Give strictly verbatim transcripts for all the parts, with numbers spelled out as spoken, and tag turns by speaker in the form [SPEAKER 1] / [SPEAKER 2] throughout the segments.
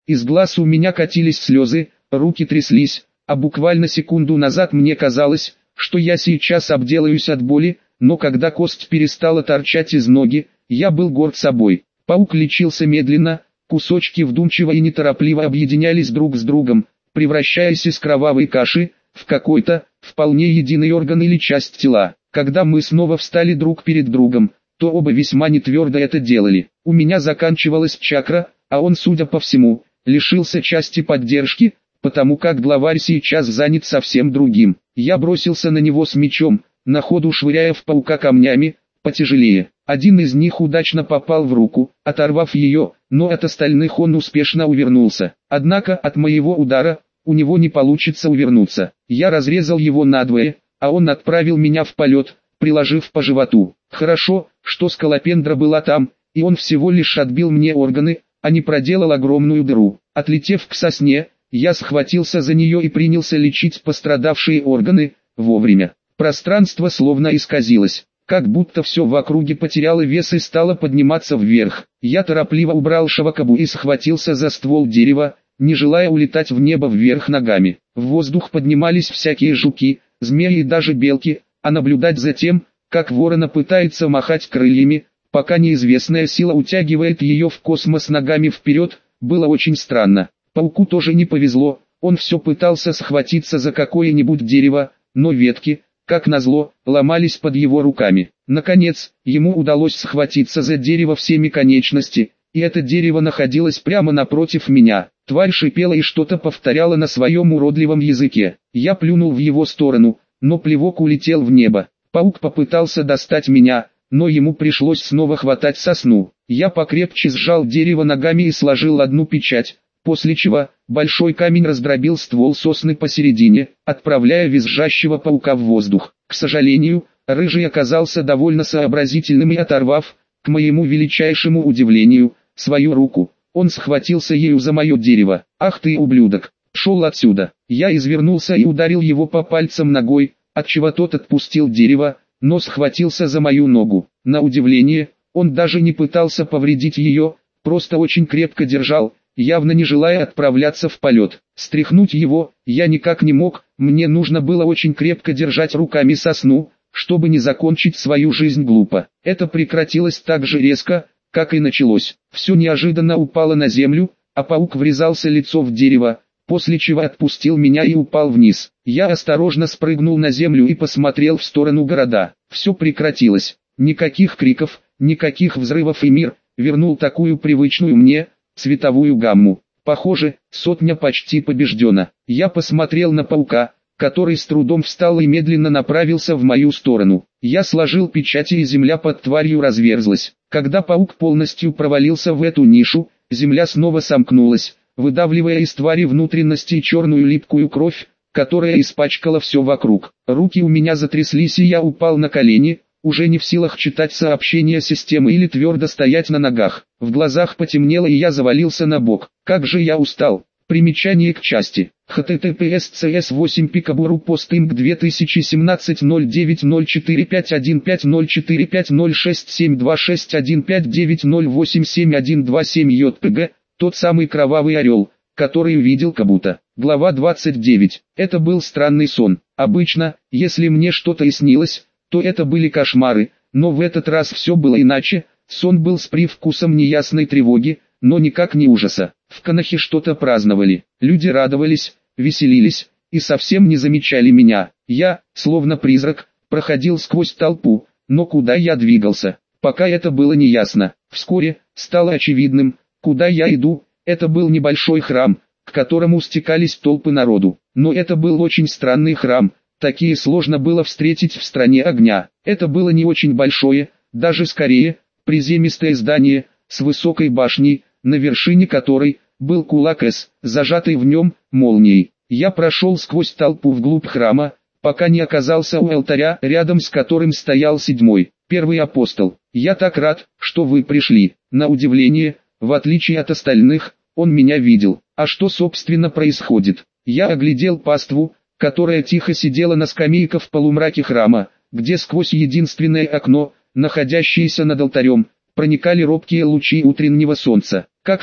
[SPEAKER 1] Из глаз у меня катились слезы, руки тряслись, а буквально секунду назад мне казалось, что я сейчас обделаюсь от боли, но когда кость перестала торчать из ноги, я был горд собой. Паук лечился медленно, кусочки вдумчиво и неторопливо объединялись друг с другом, превращаясь из кровавой каши в какой-то, вполне единый орган или часть тела. Когда мы снова встали друг перед другом, то оба весьма нетвердо это делали. У меня заканчивалась чакра, а он, судя по всему, лишился части поддержки, потому как главарь сейчас занят совсем другим. Я бросился на него с мечом, на ходу швыряя в паука камнями, потяжелее. Один из них удачно попал в руку, оторвав ее, но от остальных он успешно увернулся. Однако от моего удара у него не получится увернуться. Я разрезал его надвое, а он отправил меня в полет, приложив по животу. Хорошо, что скалопендра была там, и он всего лишь отбил мне органы, а не проделал огромную дыру. Отлетев к сосне, я схватился за нее и принялся лечить пострадавшие органы, вовремя. Пространство словно исказилось, как будто все в округе потеряло вес и стало подниматься вверх. Я торопливо убрал шавакабу и схватился за ствол дерева, не желая улетать в небо вверх ногами. В воздух поднимались всякие жуки, змеи и даже белки, а наблюдать за тем, как ворона пытается махать крыльями, пока неизвестная сила утягивает ее в космос ногами вперед, было очень странно. Пауку тоже не повезло, он все пытался схватиться за какое-нибудь дерево, но ветки, как назло, ломались под его руками. Наконец, ему удалось схватиться за дерево всеми конечности, и это дерево находилось прямо напротив меня. Тварь шипела и что-то повторяла на своем уродливом языке. Я плюнул в его сторону, но плевок улетел в небо. Паук попытался достать меня, но ему пришлось снова хватать сосну. Я покрепче сжал дерево ногами и сложил одну печать, после чего большой камень раздробил ствол сосны посередине, отправляя визжащего паука в воздух. К сожалению, рыжий оказался довольно сообразительным и, оторвав, к моему величайшему удивлению, свою руку, он схватился ею за мое дерево. «Ах ты, ублюдок! Шел отсюда!» Я извернулся и ударил его по пальцам ногой, отчего тот отпустил дерево, но схватился за мою ногу. На удивление, он даже не пытался повредить ее, просто очень крепко держал, явно не желая отправляться в полет. Стряхнуть его я никак не мог, мне нужно было очень крепко держать руками сосну, чтобы не закончить свою жизнь глупо. Это прекратилось так же резко, как и началось. Все неожиданно упало на землю, а паук врезался лицом в дерево, после чего отпустил меня и упал вниз. Я осторожно спрыгнул на землю и посмотрел в сторону города. Все прекратилось. Никаких криков, никаких взрывов, и мир вернул такую привычную мне цветовую гамму. Похоже, сотня почти побеждена. Я посмотрел на паука, который с трудом встал и медленно направился в мою сторону. Я сложил печати, и земля под тварью разверзлась. Когда паук полностью провалился в эту нишу, земля снова сомкнулась, выдавливая из твари внутренности черную липкую кровь, которая испачкала все вокруг. Руки у меня затряслись, и я упал на колени, уже не в силах читать сообщения системы или твердо стоять на ногах. В глазах потемнело, и я завалился на бок. Как же я устал. Примечание к части. эйч ти ти пи эс си эс восемь пикабуру постинг две тысячи семнадцать ноль девять ноль четыре пять один пять ноль четыре пять ноль шесть семь два шесть один пять девять ноль восемь семь один два семь йпг, тот самый кровавый орел, который увидел Кабуто. Глава двадцать девять. Это был странный сон. Обычно, если мне что-то и снилось, то это были кошмары, но в этот раз все было иначе. Сон был с привкусом неясной тревоги, но никак не ужаса. В Канахе что-то праздновали, люди радовались, веселились, и совсем не замечали меня. Я, словно призрак, проходил сквозь толпу, но куда я двигался, пока это было неясно. Вскоре стало очевидным, куда я иду. Это был небольшой храм, к которому стекались толпы народу. Но это был очень странный храм, такие сложно было встретить в стране огня. Это было не очень большое, даже скорее, приземистое здание, с высокой башней, на вершине которой был кулак С, зажатый в нем молнией. Я прошел сквозь толпу вглубь храма, пока не оказался у алтаря, рядом с которым стоял седьмой, первый апостол. «Я так рад, что вы пришли». На удивление, в отличие от остальных, он меня видел. А что собственно происходит? Я оглядел паству, которая тихо сидела на скамейке в полумраке храма, где сквозь единственное окно, находящееся над алтарем, проникали робкие лучи утреннего солнца. Как что?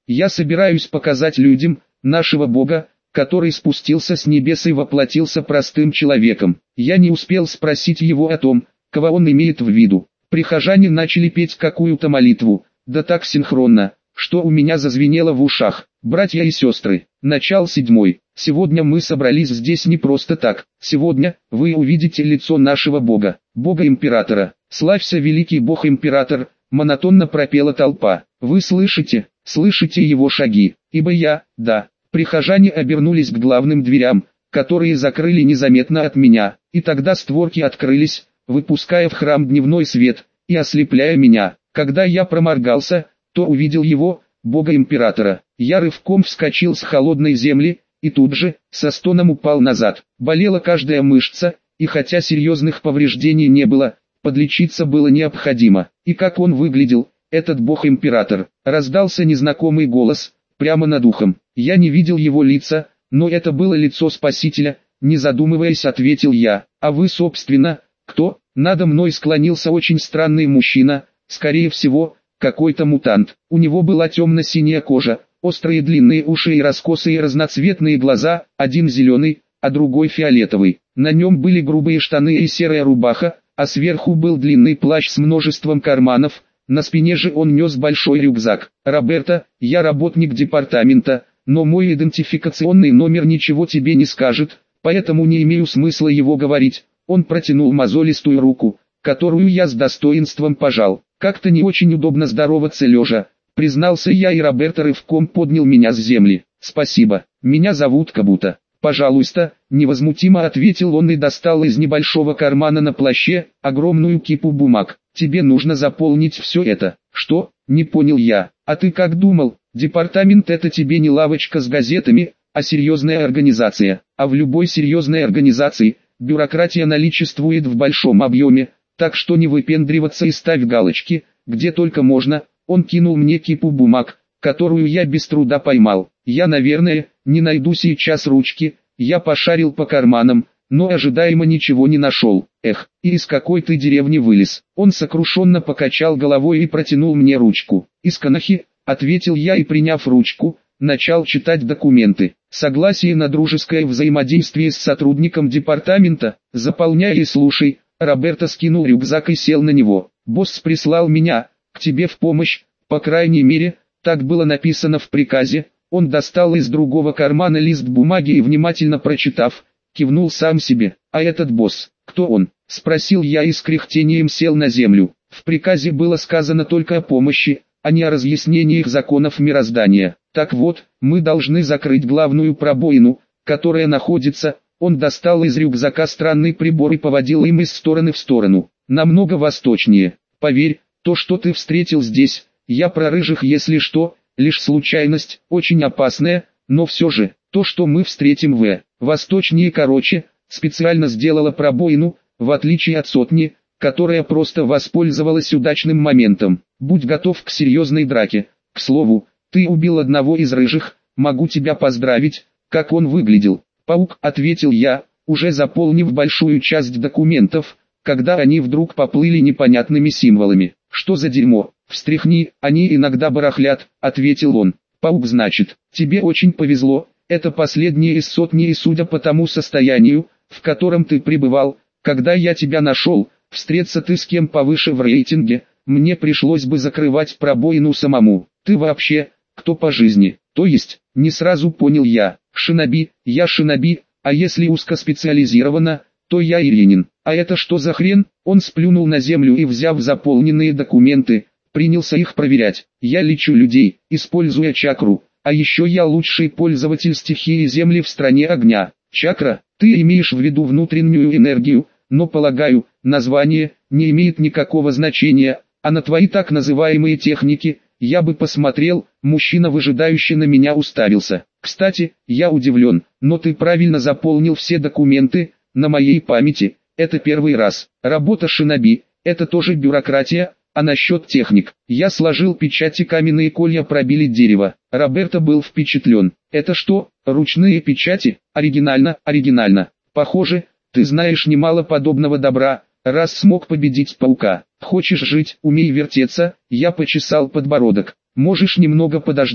[SPEAKER 1] Я собираюсь показать людям нашего Бога, который спустился с небес и воплотился простым человеком. Я не успел спросить его о том, кого он имеет в виду. Прихожане начали петь какую-то молитву, да так синхронно, что у меня зазвенело в ушах. Братья и сестры, начал седьмой. Сегодня мы собрались здесь не просто так. Сегодня вы увидите лицо нашего Бога, Бога-императора. Славься, великий Бог-император, монотонно пропела толпа. Вы слышите, слышите его шаги, ибо я, да. Прихожане обернулись к главным дверям, которые закрыли незаметно от меня, и тогда створки открылись, выпуская в храм дневной свет, и ослепляя меня. Когда я проморгался, то увидел его, Бога-императора. Я рывком вскочил с холодной земли, и тут же, со стоном упал назад. Болела каждая мышца, и хотя серьезных повреждений не было, подлечиться было необходимо. И как он выглядел, этот Бог-император, раздался незнакомый голос, прямо над ухом. Я не видел его лица, но это было лицо Спасителя, не задумываясь, ответил я. А вы, собственно, кто? Надо мной склонился очень странный мужчина, скорее всего, какой-то мутант. У него была темно-синяя кожа, острые длинные уши и раскосые разноцветные глаза, один зеленый, а другой фиолетовый. На нем были грубые штаны и серая рубаха, а сверху был длинный плащ с множеством карманов, на спине же он нес большой рюкзак. «Роберто, я работник департамента, но мой идентификационный номер ничего тебе не скажет, поэтому не имею смысла его говорить». Он протянул мозолистую руку, которую я с достоинством пожал. «Как-то не очень удобно здороваться лежа», признался я, и Роберто рывком поднял меня с земли. «Спасибо, меня зовут Кабуто». «Пожалуйста», невозмутимо ответил он и достал из небольшого кармана на плаще огромную кипу бумаг. «Тебе нужно заполнить все это». «Что?» — не понял я. «А ты как думал? Департамент — это тебе не лавочка с газетами, а серьезная организация. А в любой серьезной организации бюрократия наличествует в большом объеме, так что не выпендриваться и ставь галочки, где только можно». Он кинул мне кипу бумаг, которую я без труда поймал. Я, наверное, не найду сейчас ручки. Я пошарил по карманам, но ожидаемо ничего не нашел. Эх, и из какой ты деревни вылез? Он сокрушенно покачал головой и протянул мне ручку. «Из Канахи», ответил я и, приняв ручку, начал читать документы. «Согласие на дружеское взаимодействие с сотрудником департамента, заполняй и слушай». Роберто скинул рюкзак и сел на него. «Босс прислал меня к тебе в помощь, по крайней мере, так было написано в приказе». Он достал из другого кармана лист бумаги и, внимательно прочитав, кивнул сам себе. «А этот босс, кто он?» — спросил я и с кряхтением сел на землю. В приказе было сказано только о помощи, а не о разъяснениях законов мироздания. Так вот, мы должны закрыть главную пробоину, которая находится... Он достал из рюкзака странный прибор и поводил им из стороны в сторону. «Намного восточнее. Поверь, то, что ты встретил здесь, я про рыжих, если что, лишь случайность, очень опасная, но все же, то, что мы встретим в восточнее, короче, специально сделала пробоину, в отличие от сотни, которая просто воспользовалась удачным моментом. Будь готов к серьезной драке. К слову, ты убил одного из рыжих, могу тебя поздравить». «Как он выглядел?» «Паук», — ответил я, уже заполнив большую часть документов, когда они вдруг поплыли непонятными символами. «Что за дерьмо? Встряхни, они иногда барахлят», — ответил он. «Паук, значит, тебе очень повезло, это последнее из сотни, и судя по тому состоянию, в котором ты пребывал, когда я тебя нашел, встреться ты с кем повыше в рейтинге, мне пришлось бы закрывать пробоину самому. Ты вообще, кто по жизни?» «То есть?» — не сразу понял я. «Шиноби, я шиноби, а если узкоспециализированно, то я Иринин». «А это что за хрен?» Он сплюнул на землю и, взяв заполненные документы, принялся их проверять. «Я лечу людей, используя чакру, а еще я лучший пользователь стихии Земли в стране огня». «Чакра? Ты имеешь в виду внутреннюю энергию, но, полагаю, название не имеет никакого значения, а на твои так называемые техники я бы посмотрел». Мужчина выжидающе на меня уставился. «Кстати, я удивлен, но ты правильно заполнил все документы, на моей памяти, это первый раз. Работа шиноби, это тоже бюрократия, а насчет техник, я сложил печати, каменные колья пробили дерево». Роберто был впечатлен. «Это что, ручные печати? Оригинально, оригинально. Похоже, ты знаешь немало подобного добра, раз смог победить паука. Хочешь жить, умей вертеться». Я почесал подбородок. «Можешь немного подождать,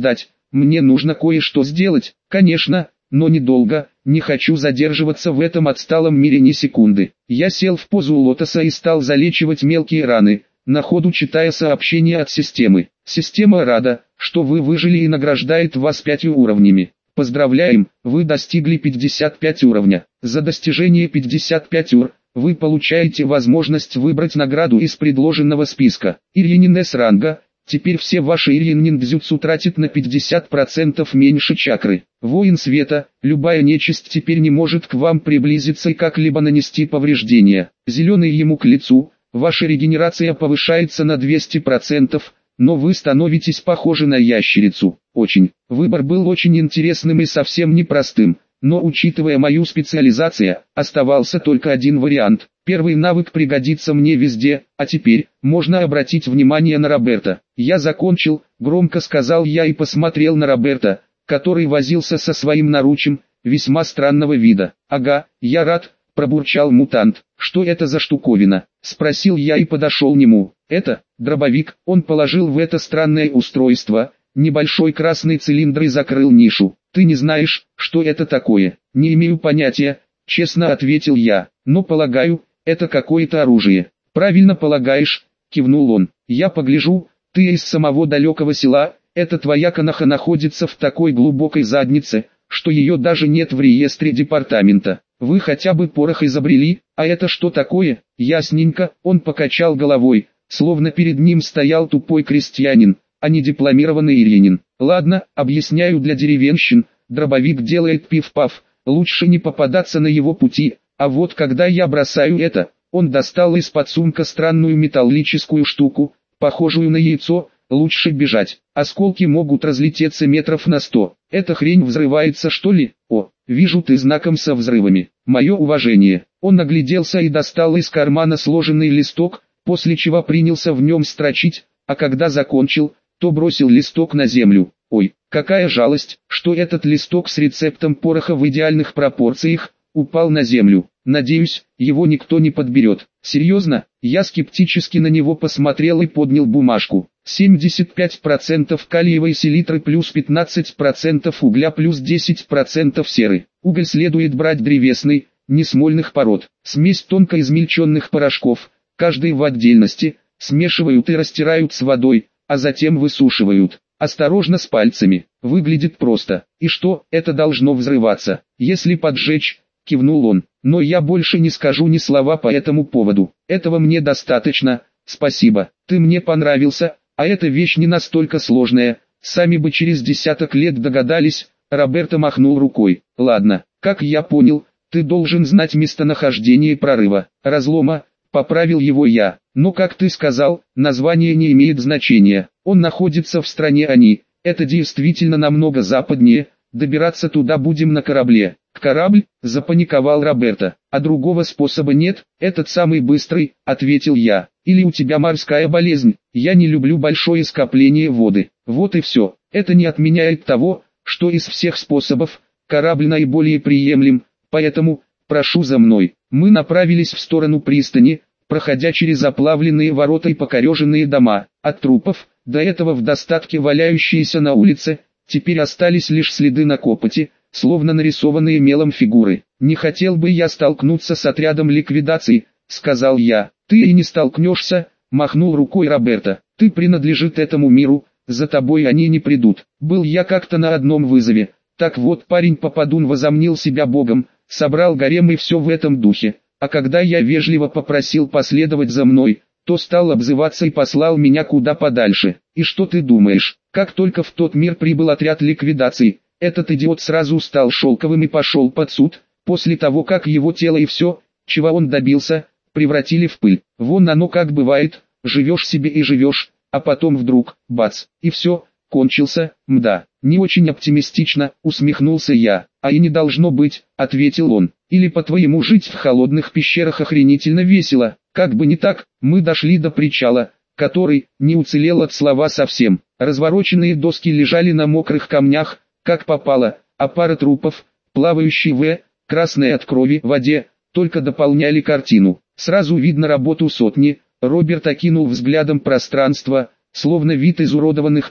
[SPEAKER 1] мне нужно кое-что сделать, конечно, но недолго, не хочу задерживаться в этом отсталом мире ни секунды. Я сел в позу лотоса и стал залечивать мелкие раны, на ходу читая сообщение от системы. Система рада, что вы выжили и награждает вас пятью уровнями. Поздравляем, вы достигли пятьдесят пять уровня. За достижение пятьдесят пять ур, вы получаете возможность выбрать награду из предложенного списка. Ирьянин С ранга. Теперь все ваши Ирьян ниндзюцу тратят на пятьдесят процентов меньше чакры. Воин света, любая нечисть теперь не может к вам приблизиться и как-либо нанести повреждения. Зеленый ему к лицу, ваша регенерация повышается на двести процентов, но вы становитесь похожи на ящерицу. Очень. Выбор был очень интересным и совсем непростым, но учитывая мою специализацию, оставался только один вариант. Первый навык пригодится мне везде, а теперь, можно обратить внимание на Роберта. Я закончил, громко сказал я и посмотрел на Роберта, который возился со своим наручем, весьма странного вида. Ага, я рад, пробурчал мутант. Что это за штуковина? Спросил я и подошел к нему. Это, дробовик, он положил в это странное устройство, небольшой красный цилиндр и закрыл нишу. Ты не знаешь, что это такое? Не имею понятия, честно ответил я, но полагаю, это какое-то оружие. Правильно полагаешь, кивнул он. Я погляжу, ты из самого далекого села, эта твоя канаха находится в такой глубокой заднице, что ее даже нет в реестре департамента. Вы хотя бы порох изобрели, а это что такое? Ясненько, он покачал головой, словно перед ним стоял тупой крестьянин, а не дипломированный ирьянин. Ладно, объясняю для деревенщин, дробовик делает пиф-паф, лучше не попадаться на его пути. А вот когда я бросаю это, он достал из-под сумка странную металлическую штуку, похожую на яйцо, лучше бежать. Осколки могут разлететься метров на сто. Эта хрень взрывается, что ли? О, вижу, ты знаком со взрывами. Мое уважение. Он огляделся и достал из кармана сложенный листок, после чего принялся в нем строчить, а когда закончил, то бросил листок на землю. Ой, какая жалость, что этот листок с рецептом пороха в идеальных пропорциях упал на землю. Надеюсь, его никто не подберет. Серьезно? Я скептически на него посмотрел и поднял бумажку. семьдесят пять процентов калиевой селитры плюс пятнадцать процентов угля плюс десять процентов серы. Уголь следует брать древесный, не смольных пород. Смесь тонко измельченных порошков, каждый в отдельности, смешивают и растирают с водой, а затем высушивают. Осторожно с пальцами. Выглядит просто. И что, это должно взрываться? Если поджечь, кивнул он. Но я больше не скажу ни слова по этому поводу. Этого мне достаточно, спасибо. Ты мне понравился, а эта вещь не настолько сложная. Сами бы через десяток лет догадались. Роберто махнул рукой. Ладно, как я понял, ты должен знать местонахождение прорыва, разлома, поправил его я. Но как ты сказал, название не имеет значения. Он находится в стране Они. Это действительно намного западнее. Добираться туда будем на корабле. Корабль, запаниковал Роберто. А другого способа нет, этот самый быстрый, ответил я. Или у тебя морская болезнь, я не люблю большое скопление воды. Вот и все. Это не отменяет того, что из всех способов, корабль наиболее приемлем, поэтому, прошу за мной. Мы направились в сторону пристани, проходя через оплавленные ворота и покореженные дома. От трупов, до этого в достатке валяющиеся на улице, теперь остались лишь следы на копоти, словно нарисованные мелом фигуры. «Не хотел бы я столкнуться с отрядом ликвидации», — сказал я. «Ты и не столкнешься», — махнул рукой Роберто. «Ты принадлежит этому миру, за тобой они не придут. Был я как-то на одном вызове. Так вот, парень-попадун возомнил себя богом, собрал гарем и все в этом духе. А когда я вежливо попросил последовать за мной, то стал обзываться и послал меня куда подальше. И что ты думаешь, как только в тот мир прибыл отряд ликвидации, этот идиот сразу стал шелковым и пошел под суд, после того как его тело и все, чего он добился, превратили в пыль. Вон оно как бывает, живешь себе и живешь, а потом вдруг, бац, и все, кончился, мда. Не очень оптимистично, усмехнулся я. А и не должно быть, ответил он. Или по-твоему жить в холодных пещерах охренительно весело, как бы не так, мы дошли до причала, который не уцелел от слова совсем. Развороченные доски лежали на мокрых камнях, как попало, а пара трупов, плавающие в красной от крови воде, только дополняли картину. Сразу видно работу сотни. Роберт окинул взглядом пространство, словно вид изуродованных тел,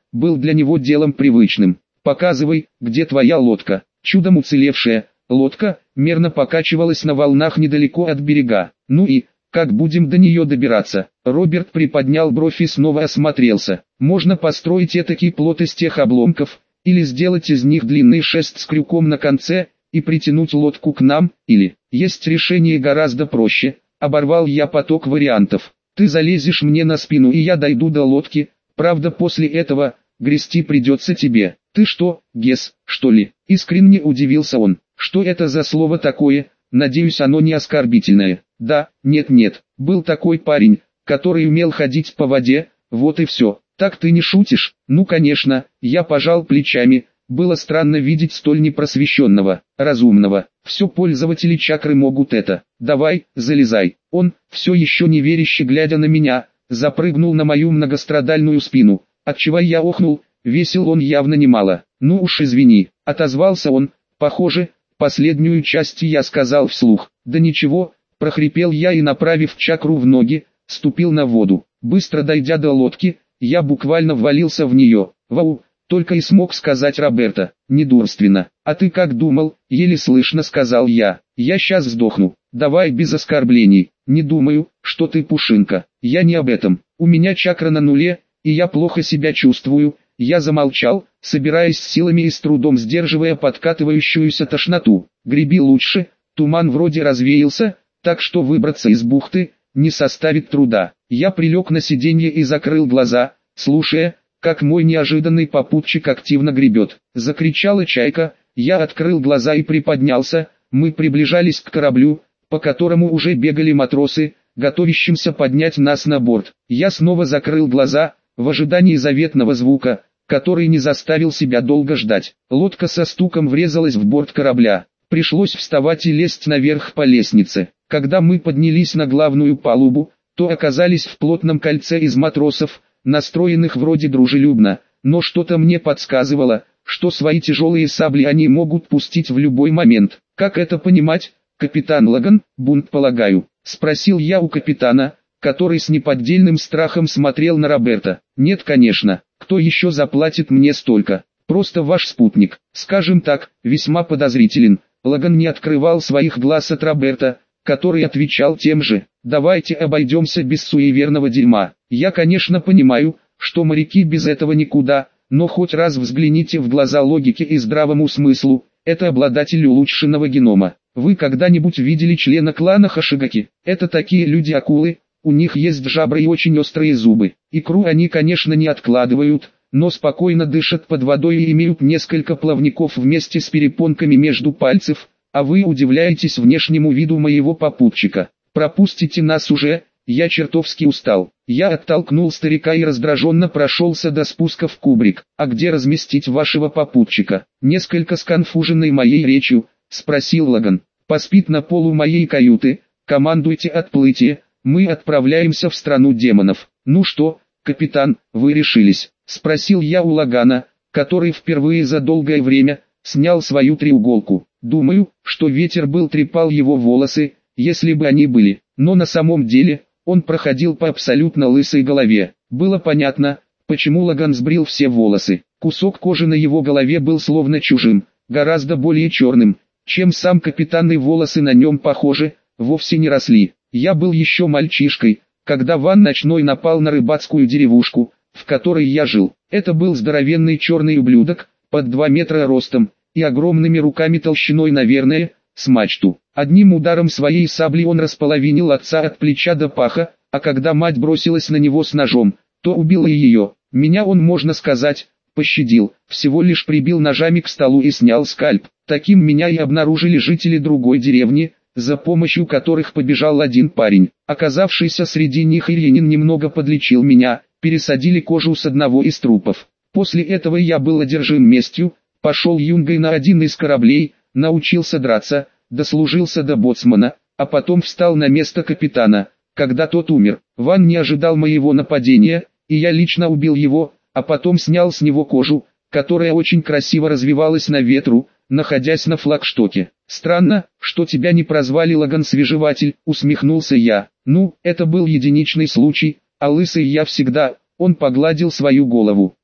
[SPEAKER 1] был для него делом привычным. «Показывай, где твоя лодка». Чудом уцелевшая лодка мерно покачивалась на волнах недалеко от берега. «Ну и, как будем до нее добираться?» Роберт приподнял бровь и снова осмотрелся. «Можно построить этакий плот из тех обломков, или сделать из них длинный шест с крюком на конце, и притянуть лодку к нам, или... Есть решение гораздо проще». Оборвал я поток вариантов. «Ты залезешь мне на спину, и я дойду до лодки, правда после этого грести придется тебе». «Ты что, Гес, что ли?» Искренне удивился он. «Что это за слово такое? Надеюсь, оно не оскорбительное». «Да, нет-нет, был такой парень, который умел ходить по воде, вот и все». «Так ты не шутишь?» «Ну конечно», я пожал плечами. Было странно видеть столь непросвещенного, разумного. Все пользователи чакры могут это. «Давай, залезай». Он, все еще неверяще глядя на меня, запрыгнул на мою многострадальную спину, отчего я охнул. Весил он явно немало. «Ну уж извини», — отозвался он. Похоже, последнюю часть я сказал вслух. «Да ничего», — прохрипел я и, направив чакру в ноги, ступил на воду. Быстро дойдя до лодки, я буквально ввалился в нее. «Вау!» — только и смог сказать Роберто. «Недурственно». «А ты как думал?» — еле слышно сказал я. «Я сейчас сдохну». «Давай без оскорблений». «Не думаю, что ты пушинка. Я не об этом. У меня чакра на нуле, и я плохо себя чувствую». Я замолчал, собираясь с силами и с трудом сдерживая подкатывающуюся тошноту. «Греби лучше, туман вроде развеялся, так что выбраться из бухты не составит труда». Я прилег на сиденье и закрыл глаза, слушая, как мой неожиданный попутчик активно гребет. Закричала чайка, я открыл глаза и приподнялся. Мы приближались к кораблю, по которому уже бегали матросы, готовящимся поднять нас на борт. Я снова закрыл глаза, в ожидании заветного звука, который не заставил себя долго ждать. Лодка со стуком врезалась в борт корабля. Пришлось вставать и лезть наверх по лестнице. Когда мы поднялись на главную палубу, то оказались в плотном кольце из матросов, настроенных вроде дружелюбно, но что-то мне подсказывало, что свои тяжелые сабли они могут пустить в любой момент. «Как это понимать, капитан Лаган, бунт полагаю?» — спросил я у капитана, который с неподдельным страхом смотрел на Роберта. «Нет, конечно, кто еще заплатит мне столько? Просто ваш спутник, скажем так, весьма подозрителен». Лаган не открывал своих глаз от Роберта, который отвечал тем же. «Давайте обойдемся без суеверного дерьма. Я, конечно, понимаю, что моряки без этого никуда, но хоть раз взгляните в глаза логике и здравому смыслу. Это обладатель улучшенного генома. Вы когда-нибудь видели члена клана Хашигаки? Это такие люди-акулы, у них есть жабры и очень острые зубы. Икру они, конечно, не откладывают, но спокойно дышат под водой и имеют несколько плавников вместе с перепонками между пальцев, а вы удивляетесь внешнему виду моего попутчика. Пропустите нас уже, я чертовски устал». Я оттолкнул старика и раздраженно прошелся до спуска в кубрик. «А где разместить вашего попутчика?» Несколько сконфуженный моей речью, спросил Лаган. «Поспит на полу моей каюты, командуйте отплытие, мы отправляемся в страну демонов». «Ну что, капитан, вы решились?» — спросил я у Лагана, который впервые за долгое время снял свою треуголку. Думаю, что ветер был трепал его волосы, если бы они были, но на самом деле он проходил по абсолютно лысой голове. Было понятно, почему Лаган сбрил все волосы. Кусок кожи на его голове был словно чужим, гораздо более черным, чем сам капитан, и волосы на нем, похоже, вовсе не росли. Я был еще мальчишкой, когда Ван Ночной напал на рыбацкую деревушку, в которой я жил. Это был здоровенный черный ублюдок, под два метра ростом, и огромными руками толщиной, наверное, с мачту. Одним ударом своей сабли он располовинил отца от плеча до паха, а когда мать бросилась на него с ножом, то убил и ее. Меня он, можно сказать, пощадил, всего лишь прибил ножами к столу и снял скальп. Таким меня и обнаружили жители другой деревни, за помощью которых побежал один парень. Оказавшийся среди них Иринин немного подлечил меня, пересадили кожу с одного из трупов. После этого я был одержим местью, пошел юнгой на один из кораблей, научился драться, дослужился до боцмана, а потом встал на место капитана. Когда тот умер, Ван не ожидал моего нападения, и я лично убил его, а потом снял с него кожу, которая очень красиво развивалась на ветру, находясь на флагштоке. «Странно, что тебя не прозвали Лаган-свежеватель», — усмехнулся я. «Ну, это был единичный случай, а лысый я всегда». Он погладил свою голову.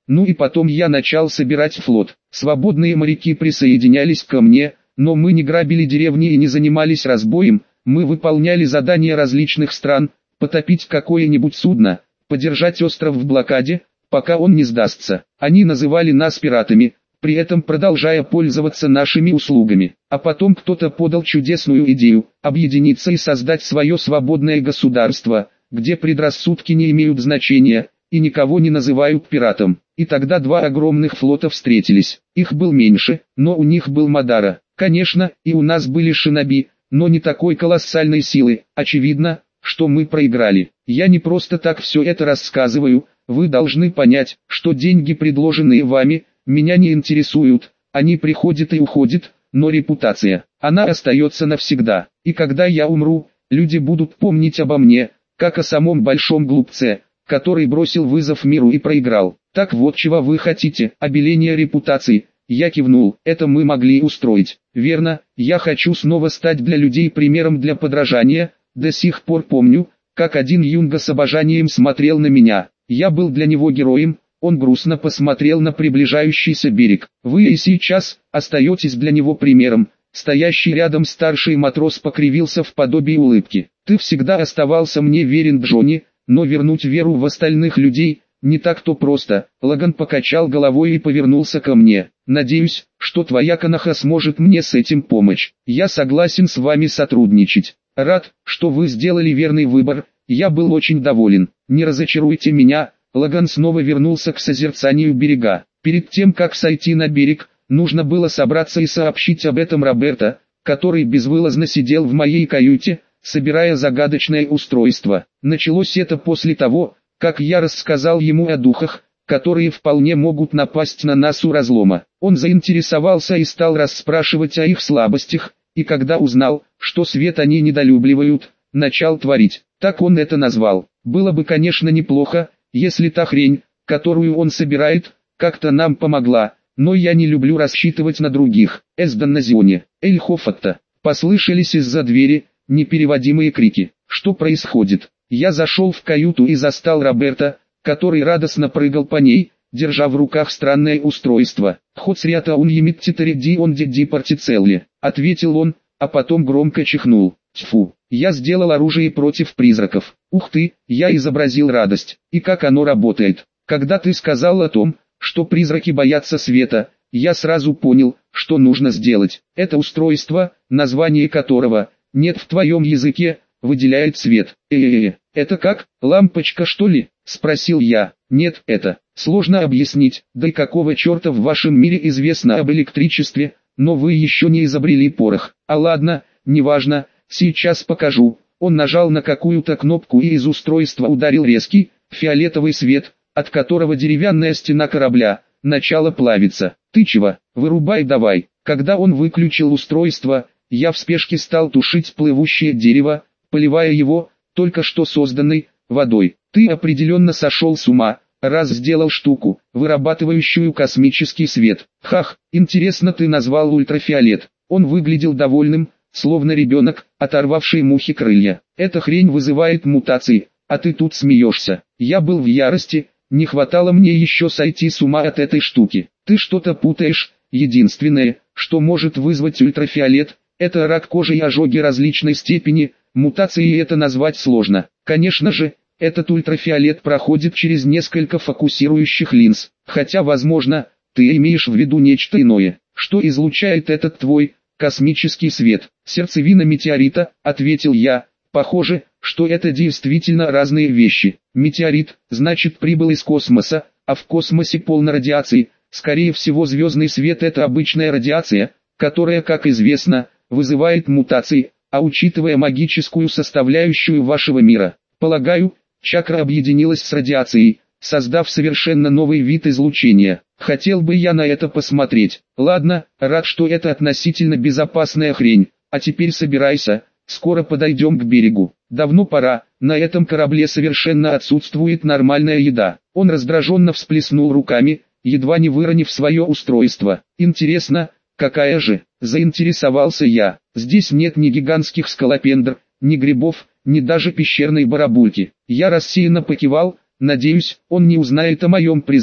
[SPEAKER 1] Ну и потом я начал собирать флот. Свободные моряки присоединялись ко мне, но мы не грабили деревни и не занимались разбоем, мы выполняли задания различных стран, потопить какое-нибудь судно, подержать остров в блокаде, пока он не сдастся. Они называли нас пиратами, при этом продолжая пользоваться нашими услугами. А потом кто-то подал чудесную идею – объединиться и создать свое свободное государство, где предрассудки не имеют значения, и никого не называют пиратом. И тогда два огромных флота встретились. Их был меньше, но у них был Мадара. Конечно, и у нас были шиноби, но не такой колоссальной силы. Очевидно, что мы проиграли. Я не просто так все это рассказываю, вы должны понять, что деньги, предложенные вами, меня не интересуют, они приходят и уходят, но репутация, она остается навсегда. И когда я умру, люди будут помнить обо мне, как о самом большом глупце, который бросил вызов миру и проиграл. Так вот, чего вы хотите, обеление репутации. Я кивнул, это мы могли устроить. Верно, я хочу снова стать для людей примером для подражания. До сих пор помню, как один юнга с обожанием смотрел на меня. Я был для него героем, он грустно посмотрел на приближающийся берег. Вы и сейчас остаетесь для него примером. Стоящий рядом старший матрос покривился в подобии улыбки. Ты всегда оставался мне верен, Джонни, но вернуть веру в остальных людей не так-то просто. Лаган покачал головой и повернулся ко мне. Надеюсь, что твоя Коноха сможет мне с этим помочь. Я согласен с вами сотрудничать. Рад, что вы сделали верный выбор, я был очень доволен. Не разочаруйте меня. Лаган снова вернулся к созерцанию берега. Перед тем, как сойти на берег, нужно было собраться и сообщить об этом Роберто, который безвылазно сидел в моей каюте, собирая загадочное устройство. Началось это после того, как я рассказал ему о духах, которые вполне могут напасть на нас у разлома. Он заинтересовался и стал расспрашивать о их слабостях, и когда узнал, что свет они недолюбливают, начал творить. Так он это назвал. Было бы, конечно, неплохо, если та хрень, которую он собирает, как-то нам помогла, но я не люблю рассчитывать на других. Эсдан на зоне. Эль Хофатта. Послышались из-за двери непереводимые крики. Что происходит? Я зашел в каюту и застал Роберто, который радостно прыгал по ней, держа в руках странное устройство. «Хоцрята он емиттитари ди он ди партицелли», — ответил он, а потом громко чихнул. «Тьфу, я сделал оружие против призраков. Ух ты!» Я изобразил радость. И как оно работает? Когда ты сказал о том, что призраки боятся света, я сразу понял, что нужно сделать. Это устройство, название которого нет в твоем языке, выделяет свет. Э-э-э, это как, лампочка что ли? Спросил я. Нет, это сложно объяснить. Да и какого черта в вашем мире известно об электричестве, но вы еще не изобрели порох. А ладно, неважно, сейчас покажу. Он нажал на какую-то кнопку и из устройства ударил резкий, фиолетовый свет, от которого деревянная стена корабля начала плавиться. Ты чего? Вырубай давай. Когда он выключил устройство, я в спешке стал тушить плывущее дерево, поливая его, только что созданной, водой. Ты определенно сошел с ума, раз сделал штуку, вырабатывающую космический свет. Хах, интересно, ты назвал ультрафиолет. Он выглядел довольным, словно ребенок, оторвавший мухе крылья. Эта хрень вызывает мутации, а ты тут смеешься. Я был в ярости, не хватало мне еще сойти с ума от этой штуки. Ты что-то путаешь, единственное, что может вызвать ультрафиолет, это рак кожи и ожоги различной степени, мутации это назвать сложно. Конечно же, этот ультрафиолет проходит через несколько фокусирующих линз, хотя возможно, ты имеешь в виду нечто иное, что излучает этот твой космический свет. Сердцевина метеорита, ответил я, похоже, что это действительно разные вещи. Метеорит, значит, прибыл из космоса, а в космосе полно радиации, скорее всего звездный свет это обычная радиация, которая, как известно, вызывает мутации, а учитывая магическую составляющую вашего мира, полагаю, чакра объединилась с радиацией, создав совершенно новый вид излучения. Хотел бы я на это посмотреть. Ладно, рад, что это относительно безопасная хрень, а теперь собирайся, скоро подойдем к берегу. Давно пора, на этом корабле совершенно отсутствует нормальная еда. Он раздраженно всплеснул руками, едва не выронив свое устройство. Интересно, какая же? Заинтересовался я. Здесь нет ни гигантских скалопендр, ни грибов, ни даже пещерной барабульки. Я рассеянно покивал, надеюсь, он не узнает о моем призыве.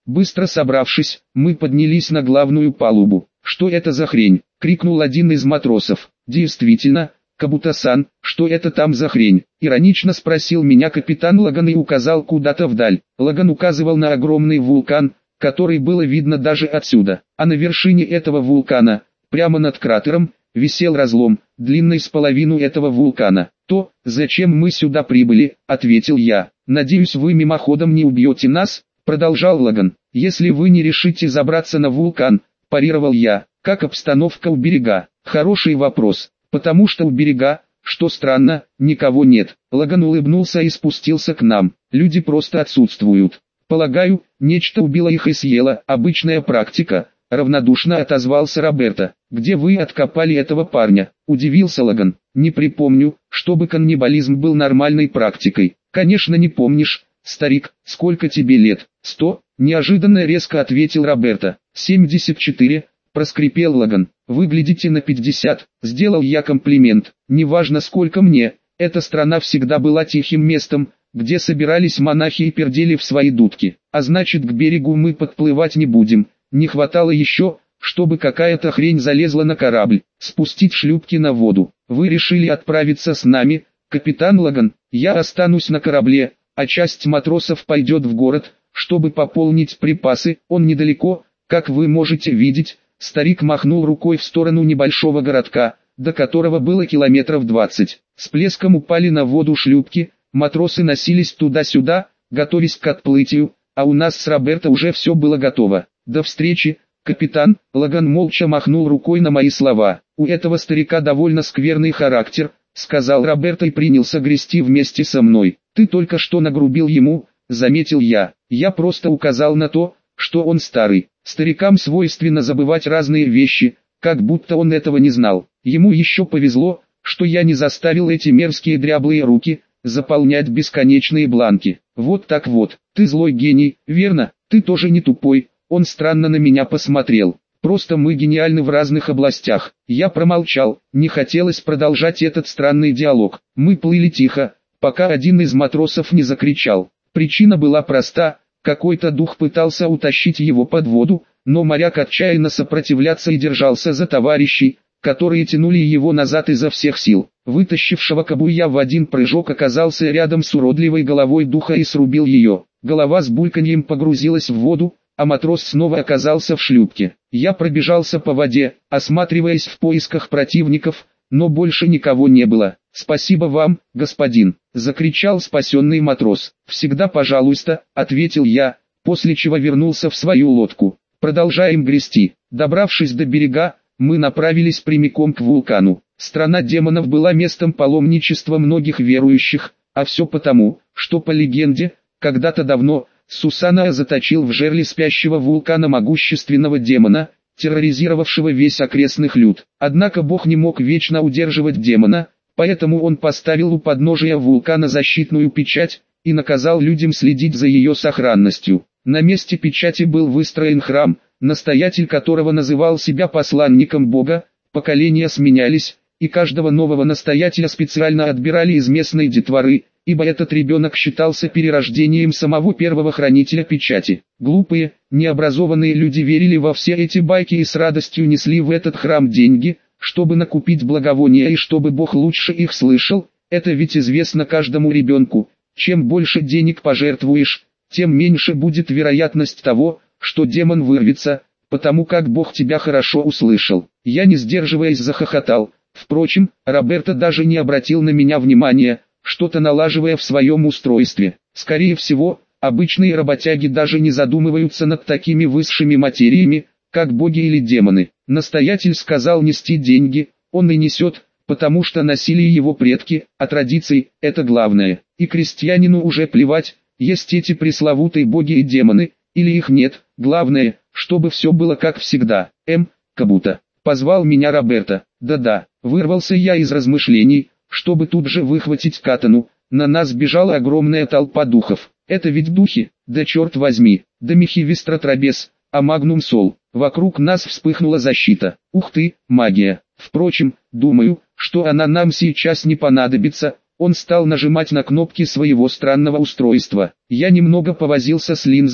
[SPEAKER 1] Быстро собравшись, мы поднялись на главную палубу. «Что это за хрень?» — крикнул один из матросов. «Действительно, Кабута-сан, что это там за хрень?» — иронично спросил меня капитан Лаган и указал куда-то вдаль. Лаган указывал на огромный вулкан, который было видно даже отсюда. А на вершине этого вулкана, прямо над кратером, висел разлом, длинный с половину этого вулкана. «То, зачем мы сюда прибыли», — ответил я. «Надеюсь, вы мимоходом не убьете нас», — продолжал Лаган. «Если вы не решите забраться на вулкан», — парировал я. «Как обстановка у берега?» «Хороший вопрос, потому что у берега, что странно, никого нет». Лаган улыбнулся и спустился к нам. «Люди просто отсутствуют. Полагаю, нечто убило их и съело, обычная практика», — равнодушно отозвался Роберто. «Где вы откопали этого парня?» — удивился Лаган. «Не припомню, чтобы каннибализм был нормальной практикой». «Конечно не помнишь, старик, сколько тебе лет?» «Сто?» — неожиданно резко ответил Роберто. «Семьдесят четыре», — проскрипел Лаган. «Выглядите на пятьдесят», — сделал я комплимент. «Неважно сколько мне, эта страна всегда была тихим местом, где собирались монахи и пердели в свои дудки. А значит, к берегу мы подплывать не будем. Не хватало еще, чтобы какая-то хрень залезла на корабль, спустить шлюпки на воду. Вы решили отправиться с нами, капитан Лаган? Я останусь на корабле, а часть матросов пойдет в город, чтобы пополнить припасы. Он недалеко, как вы можете видеть». Старик махнул рукой в сторону небольшого городка, до которого было километров двадцать. С плеском упали на воду шлюпки, матросы носились туда-сюда, готовясь к отплытию, а у нас с Роберто уже все было готово. «До встречи, капитан», — Лаган молча махнул рукой на мои слова. «У этого старика довольно скверный характер», — сказал Роберто и принялся грести вместе со мной. «Ты только что нагрубил ему», — заметил я. «Я просто указал на то, что он старый. Старикам свойственно забывать разные вещи, как будто он этого не знал. Ему еще повезло, что я не заставил эти мерзкие дряблые руки заполнять бесконечные бланки. Вот так вот, ты злой гений, верно? Ты тоже не тупой». Он странно на меня посмотрел. «Просто мы гениальны в разных областях». Я промолчал, не хотелось продолжать этот странный диалог. Мы плыли тихо, пока один из матросов не закричал. Причина была проста. Какой-то дух пытался утащить его под воду, но моряк отчаянно сопротивляться и держался за товарищей, которые тянули его назад изо всех сил. Вытащившего кобу я в один прыжок оказался рядом с уродливой головой духа и срубил ее. Голова с бульканьем погрузилась в воду, а матрос снова оказался в шлюпке. Я пробежался по воде, осматриваясь в поисках противников, но больше никого не было. «Спасибо вам, господин!» — закричал спасенный матрос. «Всегда пожалуйста», — ответил я, после чего вернулся в свою лодку. «Продолжаем грести». Добравшись до берега, мы направились прямиком к вулкану. Страна демонов была местом паломничества многих верующих, а все потому, что по легенде, когда-то давно, Сусана заточил в жерле спящего вулкана могущественного демона, терроризировавшего весь окрестных люд. Однако Бог не мог вечно удерживать демона, поэтому он поставил у подножия вулкана защитную печать и наказал людям следить за ее сохранностью. На месте печати был выстроен храм, настоятель которого называл себя посланником Бога. Поколения сменялись, и каждого нового настоятеля специально отбирали из местной детворы, ибо этот ребенок считался перерождением самого первого хранителя печати. Глупые, необразованные люди верили во все эти байки и с радостью несли в этот храм деньги, чтобы накупить благовония и чтобы Бог лучше их слышал. Это ведь известно каждому ребенку. Чем больше денег пожертвуешь, тем меньше будет вероятность того, что демон вырвется, потому как Бог тебя хорошо услышал. Я, не сдерживаясь, захохотал. Впрочем, Роберто даже не обратил на меня внимания, что-то налаживая в своем устройстве. Скорее всего, обычные работяги даже не задумываются над такими высшими материями, как боги или демоны. Настоятель сказал нести деньги, он и несет, потому что носили его предки, а традиции – это главное. И крестьянину уже плевать, есть эти пресловутые боги и демоны, или их нет, главное, чтобы все было как всегда. Эм, Кабута, позвал меня Роберто. Да-да, вырвался я из размышлений, чтобы тут же выхватить катану. На нас бежала огромная толпа духов. Это ведь духи, да черт возьми, да Мехивистратрабес, а Магнум Сол. Вокруг нас вспыхнула защита. Ух ты, магия. Впрочем, думаю, что она нам сейчас не понадобится. Он стал нажимать на кнопки своего странного устройства. Я немного повозился с линзами,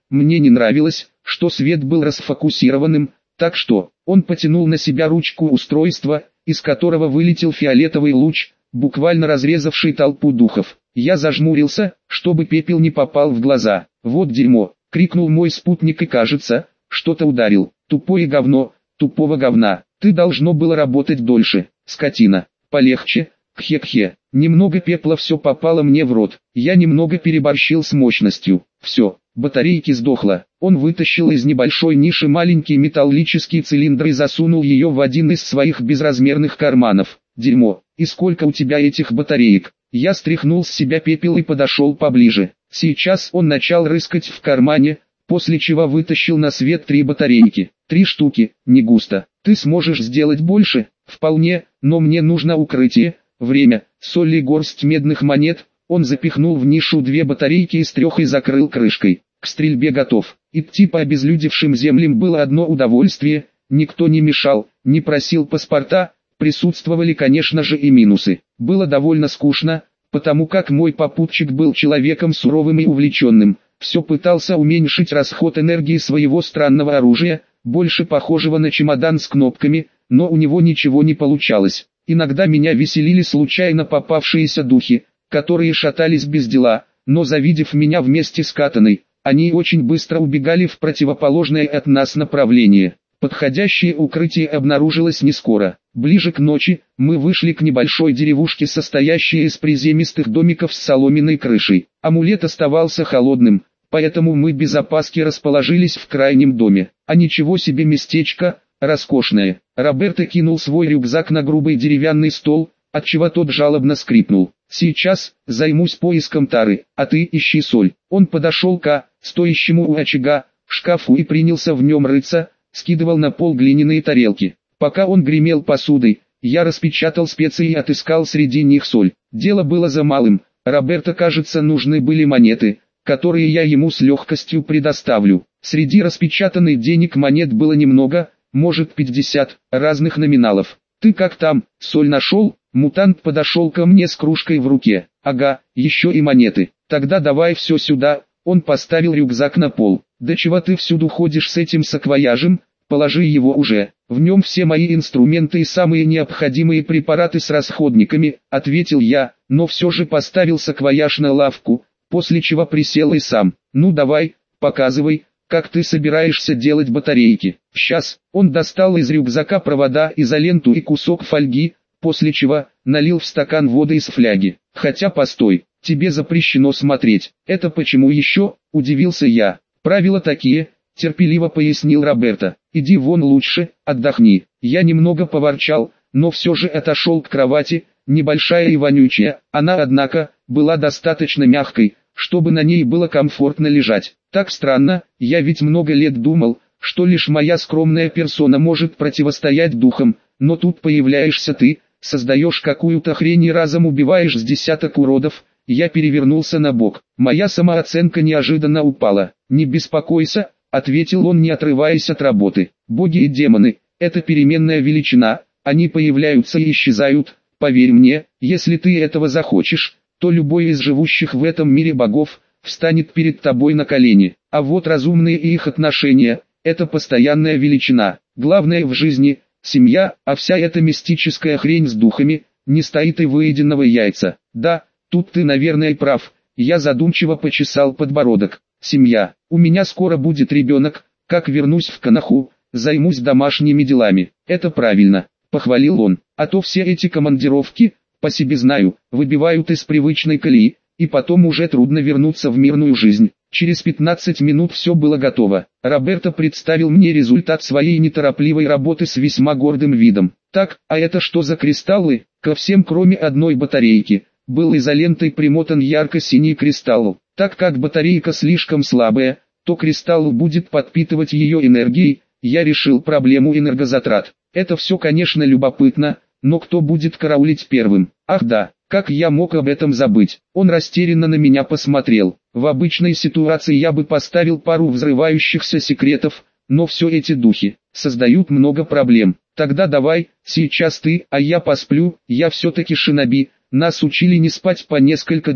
[SPEAKER 1] мне не нравилось, что свет был расфокусированным, так что, он потянул на себя ручку устройства, из которого вылетел фиолетовый луч, буквально разрезавший толпу духов. Я зажмурился, чтобы пепел не попал в глаза. «Вот дерьмо!» — крикнул мой спутник и, кажется, что-то ударил. «Тупое говно, тупого говна, ты должно было работать дольше, скотина, полегче, кхе-кхе». Немного пепла все попало мне в рот, я немного переборщил с мощностью. Все, батарейки сдохла. Он вытащил из небольшой ниши маленький металлический цилиндр и засунул ее в один из своих безразмерных карманов. «Дерьмо, и сколько у тебя этих батареек?» Я стряхнул с себя пепел и подошел поближе. Сейчас он начал рыскать в кармане, после чего вытащил на свет три батарейки. Три штуки, не густо. Ты сможешь сделать больше? Вполне, но мне нужно укрытие, время, соль и горсть медных монет. Он запихнул в нишу две батарейки из трех и закрыл крышкой. К стрельбе готов. Идти по обезлюдевшим землям было одно удовольствие, никто не мешал, не просил паспорта. Присутствовали, конечно же, и минусы. Было довольно скучно, потому как мой попутчик был человеком суровым и увлеченным. Все пытался уменьшить расход энергии своего странного оружия, больше похожего на чемодан с кнопками, но у него ничего не получалось. Иногда меня веселили случайно попавшиеся духи, которые шатались без дела, но завидев меня вместе с катаной, они очень быстро убегали в противоположное от нас направление. Подходящее укрытие обнаружилось не скоро. Ближе к ночи, мы вышли к небольшой деревушке, состоящей из приземистых домиков с соломенной крышей. Амулет оставался холодным, поэтому мы без опаски расположились в крайнем доме. А ничего себе местечко, роскошное. Роберто кинул свой рюкзак на грубый деревянный стол, отчего тот жалобно скрипнул. «Сейчас, займусь поиском тары, а ты ищи соль». Он подошел к стоящему у очага шкафу и принялся в нем рыться, скидывал на пол глиняные тарелки. Пока он гремел посудой, я распечатал специи и отыскал среди них соль. Дело было за малым. Роберто, кажется, нужны были монеты, которые я ему с легкостью предоставлю. Среди распечатанных денег монет было немного, может пятьдесят, разных номиналов. «Ты как там, соль нашел?» Мутант подошел ко мне с кружкой в руке. «Ага, еще и монеты. Тогда давай все сюда». Он поставил рюкзак на пол. «Да чего ты всюду ходишь с этим саквояжем? Положи его уже. В нем все мои инструменты и самые необходимые препараты с расходниками», — ответил я, но все же поставил саквояж на лавку, после чего присел и сам. «Ну давай, показывай, как ты собираешься делать батарейки». «Сейчас». Он достал из рюкзака провода, изоленту и кусок фольги, после чего налил в стакан воды из фляги. «Хотя постой, тебе запрещено смотреть». «Это почему еще?» – удивился я. «Правила такие», – терпеливо пояснил Роберто. «Иди вон лучше, отдохни». Я немного поворчал, но все же отошел к кровати, небольшая и вонючая. Она, однако, была достаточно мягкой, чтобы на ней было комфортно лежать. Так странно, я ведь много лет думал, что лишь моя скромная персона может противостоять духам, но тут появляешься ты, создаешь какую-то хрень и разом убиваешь с десяток уродов. Я перевернулся на бок. Моя самооценка неожиданно упала. «Не беспокойся», — ответил он, не отрываясь от работы. «Боги и демоны — это переменная величина, они появляются и исчезают. Поверь мне, если ты этого захочешь, то любой из живущих в этом мире богов встанет перед тобой на колени. А вот разумные и их отношения — это постоянная величина. Главное в жизни — семья, а вся эта мистическая хрень с духами не стоит и выеденного яйца. Да, тут ты, наверное, прав». Я задумчиво почесал подбородок. «Семья. У меня скоро будет ребенок, как вернусь в Канаху, займусь домашними делами». «Это правильно», — похвалил он. «А то все эти командировки, по себе знаю, выбивают из привычной колеи, и потом уже трудно вернуться в мирную жизнь». Через пятнадцать минут все было готово. Роберто представил мне результат своей неторопливой работы с весьма гордым видом. «Так, а это что за кристаллы?» Ко всем, кроме одной батарейки, был изолентой примотан ярко-синий кристалл. Так как батарейка слишком слабая, то кристалл будет подпитывать ее энергией. Я решил проблему энергозатрат. Это все, конечно, любопытно, но кто будет караулить первым? Ах да, как я мог об этом забыть? Он растерянно на меня посмотрел. В обычной ситуации я бы поставил пару взрывающихся секретов, но все эти духи создают много проблем. Тогда давай, сейчас ты, а я посплю. Я все-таки шиноби, нас учили не спать по несколько дней,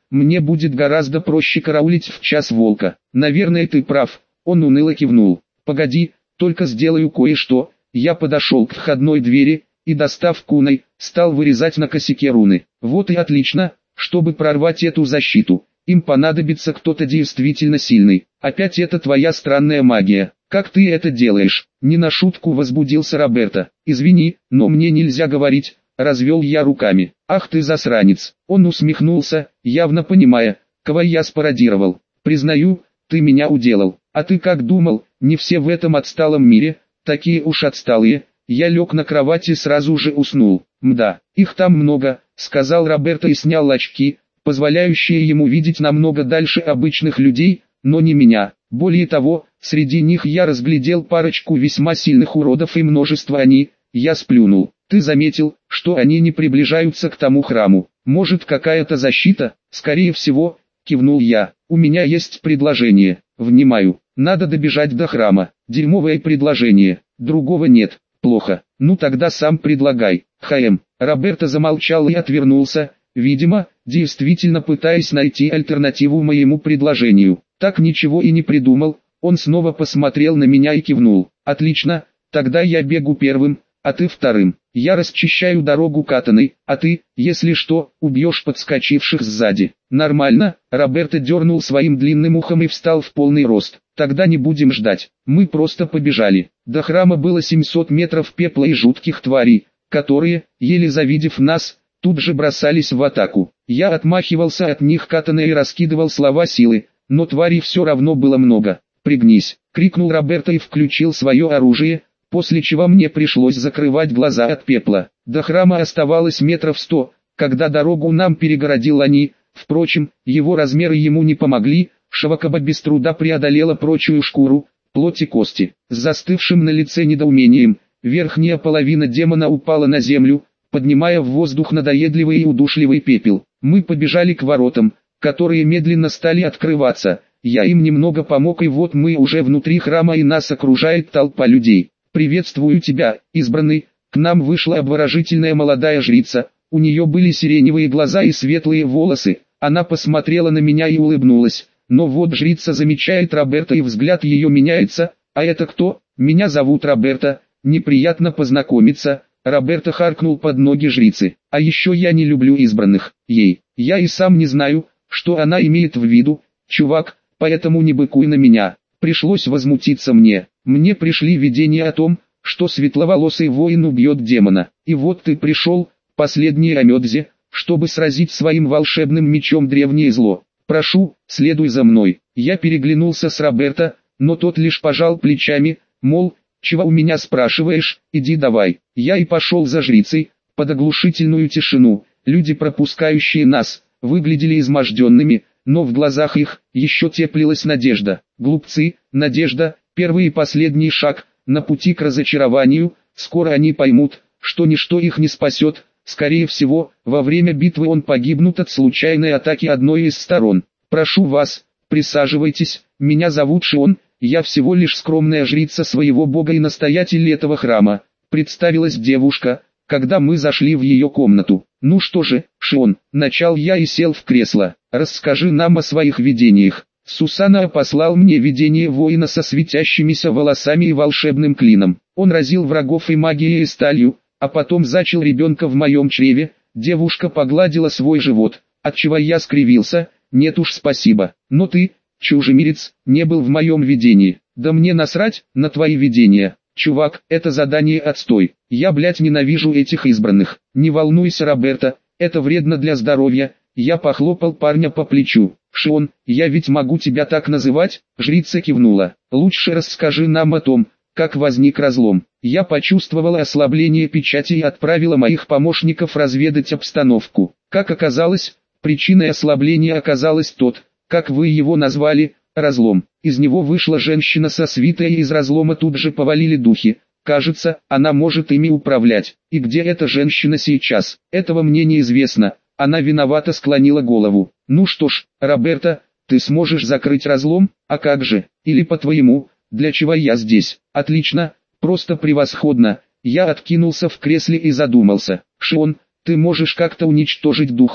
[SPEAKER 1] мне будет гораздо проще караулить в час волка. Наверное, ты прав, он уныло кивнул. Погоди, только сделаю кое-что. Я подошел к входной двери и, достав куной, стал вырезать на косяке руны. Вот и отлично, чтобы прорвать эту защиту. Им понадобится кто-то действительно сильный. Опять это твоя странная магия. Как ты это делаешь? Не на шутку возбудился Роберто. Извини, но мне нельзя говорить. Развел я руками. Ах ты засранец. Он усмехнулся, явно понимая, кого я спародировал. Признаю, ты меня уделал. А ты как думал, не все в этом отсталом мире, такие уж отсталые. Я лег на кровати и сразу же уснул. Мда, их там много, сказал Роберто и снял очки, позволяющие ему видеть намного дальше обычных людей, но не меня. Более того, среди них я разглядел парочку весьма сильных уродов и множество они. Я сплюнул. Ты заметил, что они не приближаются к тому храму? Может, какая-то защита? Скорее всего, кивнул я. У меня есть предложение. Внимаю. Надо добежать до храма. Дерьмовое предложение. Другого нет. Плохо. Ну тогда сам предлагай. Хм. Роберто замолчал и отвернулся, видимо, действительно пытаясь найти альтернативу моему предложению. Так ничего и не придумал. Он снова посмотрел на меня и кивнул. Отлично. Тогда я бегу первым, а ты вторым. Я расчищаю дорогу катаной, а ты, если что, убьешь подскочивших сзади. Нормально. Роберто дернул своим длинным ухом и встал в полный рост. Тогда не будем ждать. Мы просто побежали. До храма было семьсот метров пепла и жутких тварей, которые, еле завидев нас, тут же бросались в атаку. Я отмахивался от них катаной и раскидывал слова силы, но тварей все равно было много. «Пригнись!» — крикнул Роберто и включил свое оружие, после чего мне пришлось закрывать глаза от пепла. До храма оставалось метров сто, когда дорогу нам перегородил они, впрочем, его размеры ему не помогли, Шавакаба без труда преодолела прочую шкуру, плоть и кости. С застывшим на лице недоумением, верхняя половина демона упала на землю, поднимая в воздух надоедливый и удушливый пепел. Мы побежали к воротам, которые медленно стали открываться. Я им немного помог, и вот мы уже внутри храма и нас окружает толпа людей. «Приветствую тебя, избранный!» К нам вышла обворожительная молодая жрица, у нее были сиреневые глаза и светлые волосы, она посмотрела на меня и улыбнулась, но вот жрица замечает Роберто и взгляд ее меняется. «А это кто?» «Меня зовут Роберто, неприятно познакомиться», Роберто харкнул под ноги жрицы. «А еще я не люблю избранных, ей, я и сам не знаю, что она имеет в виду, чувак, поэтому не быкуй на меня». Пришлось возмутиться мне. Мне пришли видения о том, что светловолосый воин убьет демона. И вот ты пришел, последний Амедзе, чтобы сразить своим волшебным мечом древнее зло. Прошу, следуй за мной. Я переглянулся с Роберто, но тот лишь пожал плечами, мол, чего у меня спрашиваешь, иди давай. Я и пошел за жрицей, под оглушительную тишину. Люди, пропускающие нас, выглядели изможденными, но в глазах их еще теплилась надежда. Глупцы, надежда, первый и последний шаг на пути к разочарованию. Скоро они поймут, что ничто их не спасет. Скорее всего, во время битвы он погибнут от случайной атаки одной из сторон. Прошу вас, присаживайтесь, меня зовут Шион, я всего лишь скромная жрица своего бога и настоятель этого храма. Представилась девушка, когда мы зашли в ее комнату. Ну что же, Шион, начал я и сел в кресло. Расскажи нам о своих видениях. Сусана послал мне видение воина со светящимися волосами и волшебным клином. Он разил врагов и магией и сталью, а потом зачал ребенка в моем чреве. Девушка погладила свой живот, отчего я скривился. Нет уж, спасибо. Но ты, чужемирец, не был в моем видении. Да мне насрать на твои видения. Чувак, это задание отстой. Я, блять, ненавижу этих избранных. Не волнуйся, Роберто, это вредно для здоровья. Я похлопал парня по плечу. Шион, я ведь могу тебя так называть? Жрица кивнула. Лучше расскажи нам о том, как возник разлом. Я почувствовала ослабление печати и отправила моих помощников разведать обстановку. Как оказалось, причиной ослабления оказалось тот, как вы его назвали, разлом. Из него вышла женщина со свитой, и из разлома тут же повалили духи. Кажется, она может ими управлять. И где эта женщина сейчас? Этого мне неизвестно. Она виновато склонила голову. Ну что ж, Роберто, ты сможешь закрыть разлом? А как же? Или по-твоему, для чего я здесь? Отлично, просто превосходно. Я откинулся в кресле и задумался. Шион, ты можешь как-то уничтожить духов,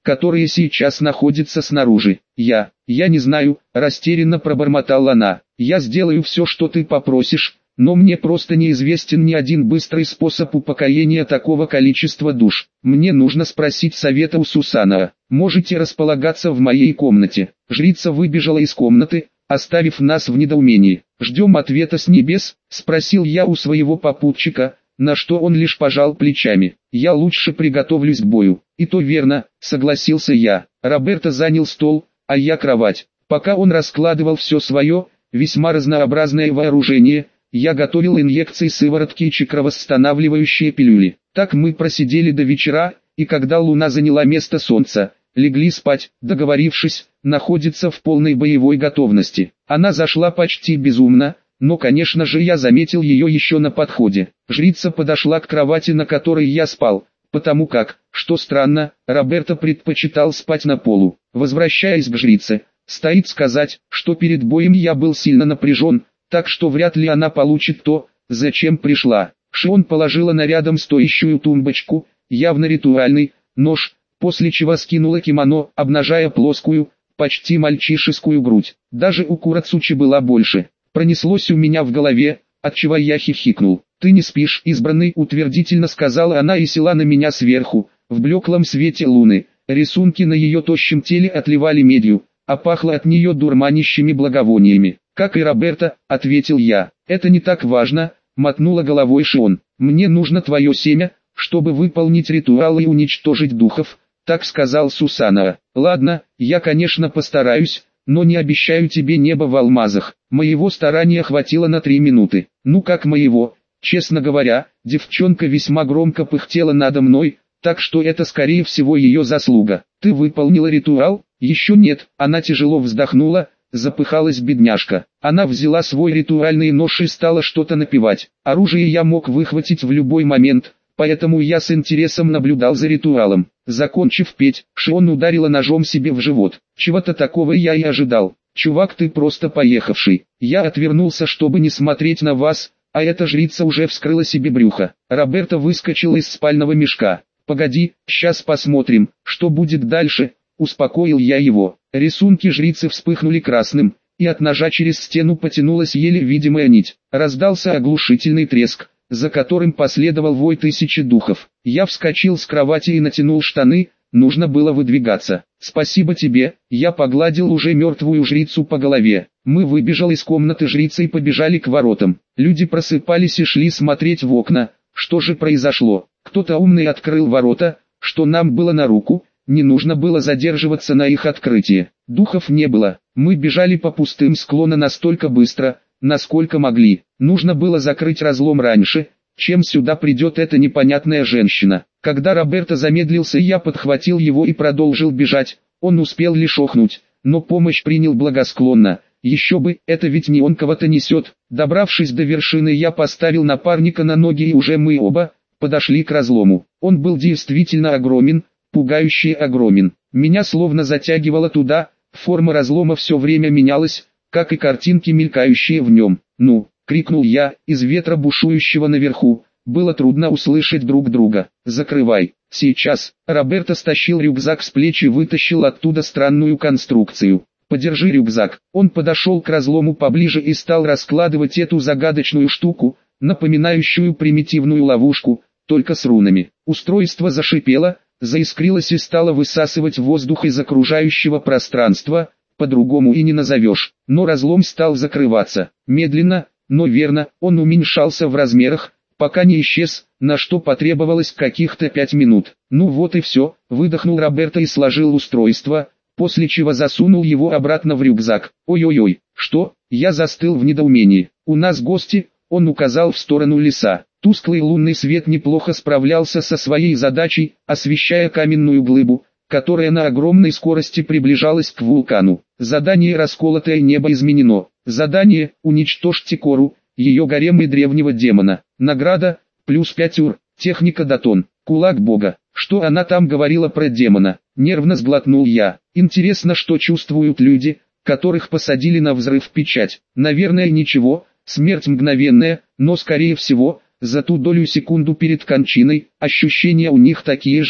[SPEAKER 1] которые сейчас находятся снаружи. Я, я не знаю, растерянно пробормотала она. Я сделаю все, что ты попросишь, но мне просто неизвестен ни один быстрый способ упокоения такого количества душ. Мне нужно спросить совета у Сусана. Можете располагаться в моей комнате. Жрица выбежала из комнаты, оставив нас в недоумении. «Ждем ответа с небес?» – спросил я у своего попутчика, на что он лишь пожал плечами. «Я лучше приготовлюсь к бою». «И то верно», – согласился я. Роберто занял стол, а я кровать. Пока он раскладывал все свое, весьма разнообразное вооружение, я готовил инъекции сыворотки и кровоостанавливающие пилюли. Так мы просидели до вечера, и когда луна заняла место солнца, легли спать, договорившись, находиться в полной боевой готовности. Она зашла почти безумно, но конечно же я заметил ее еще на подходе. Жрица подошла к кровати, на которой я спал, потому как, что странно, Роберто предпочитал спать на полу. Возвращаясь к жрице, стоит сказать, что перед боем я был сильно напряжен, так что вряд ли она получит то, зачем пришла. Шион положила на рядом стоящую тумбочку, явно ритуальный, нож, после чего скинула кимоно, обнажая плоскую, почти мальчишескую грудь. Даже у Курацучи была больше. Пронеслось у меня в голове, отчего я хихикнул. «Ты не спишь, избранный», утвердительно сказала она и села на меня сверху, в блеклом свете луны. Рисунки на ее тощем теле отливали медью, а пахло от нее дурманящими благовониями. «Как и Роберто», — ответил я. «Это не так важно», — мотнула головой Шион. «Мне нужно твое семя, чтобы выполнить ритуал и уничтожить духов», — так сказал Сусана. «Ладно, я конечно постараюсь, но не обещаю тебе небо в алмазах». Моего старания хватило на три минуты. Ну как моего? Честно говоря, девчонка весьма громко пыхтела надо мной, так что это скорее всего ее заслуга. «Ты выполнила ритуал?» «Еще нет», — она тяжело вздохнула, запыхалась бедняжка. Она взяла свой ритуальный нож и стала что-то напевать. Оружие я мог выхватить в любой момент, поэтому я с интересом наблюдал за ритуалом. Закончив петь, Шион ударила ножом себе в живот. Чего-то такого я и ожидал. «Чувак, ты просто поехавший». Я отвернулся, чтобы не смотреть на вас, а эта жрица уже вскрыла себе брюхо. Роберто выскочил из спального мешка. «Погоди, сейчас посмотрим, что будет дальше», — успокоил я его. Рисунки жрицы вспыхнули красным, и от ножа через стену потянулась еле видимая нить. Раздался оглушительный треск, за которым последовал вой тысячи духов. Я вскочил с кровати и натянул штаны, нужно было выдвигаться. «Спасибо тебе», я погладил уже мертвую жрицу по голове. Мы выбежали из комнаты жрицы и побежали к воротам. Люди просыпались и шли смотреть в окна, что же произошло. Кто-то умный открыл ворота, что нам было на руку, не нужно было задерживаться на их открытии. Духов не было, мы бежали по пустым склонам настолько быстро, насколько могли. Нужно было закрыть разлом раньше, чем сюда придет эта непонятная женщина. Когда Роберто замедлился, я подхватил его и продолжил бежать. Он успел лишь охнуть, но помощь принял благосклонно. Еще бы, это ведь не он кого-то несет. Добравшись до вершины, я поставил напарника на ноги, и уже мы оба подошли к разлому. Он был действительно огромен, пугающе огромен. Меня словно затягивало туда, форма разлома все время менялась, как и картинки, мелькающие в нем. «Ну!» — крикнул я, из ветра бушующего наверху. Было трудно услышать друг друга. «Закрывай!» «Сейчас!» Роберто стащил рюкзак с плеч и вытащил оттуда странную конструкцию. «Подержи рюкзак». Он подошел к разлому поближе и стал раскладывать эту загадочную штуку, напоминающую примитивную ловушку, только с рунами. Устройство зашипело, заискрилось и стало высасывать воздух из окружающего пространства, по-другому и не назовешь. Но разлом стал закрываться. Медленно, но верно, он уменьшался в размерах, пока не исчез, на что потребовалось каких-то пять минут. «Ну вот и все», — выдохнул Роберто и сложил устройство, после чего засунул его обратно в рюкзак. «Ой-ой-ой, что?» Я застыл в недоумении. «У нас гости», — он указал в сторону леса. Тусклый лунный свет неплохо справлялся со своей задачей, освещая каменную глыбу, которая на огромной скорости приближалась к вулкану. Задание «Расколотое небо» изменено. Задание «Уничтожьте Кору», ее гарем и древнего демона. Награда плюс пять ур. Техника Датон. Кулак бога. Что она там говорила про демона? Нервно сглотнул я. Интересно, что чувствуют люди, которых посадили на взрыв печать. Наверное, ничего, смерть мгновенная, но скорее всего, за ту долю секунду перед кончиной, ощущения у них такие же,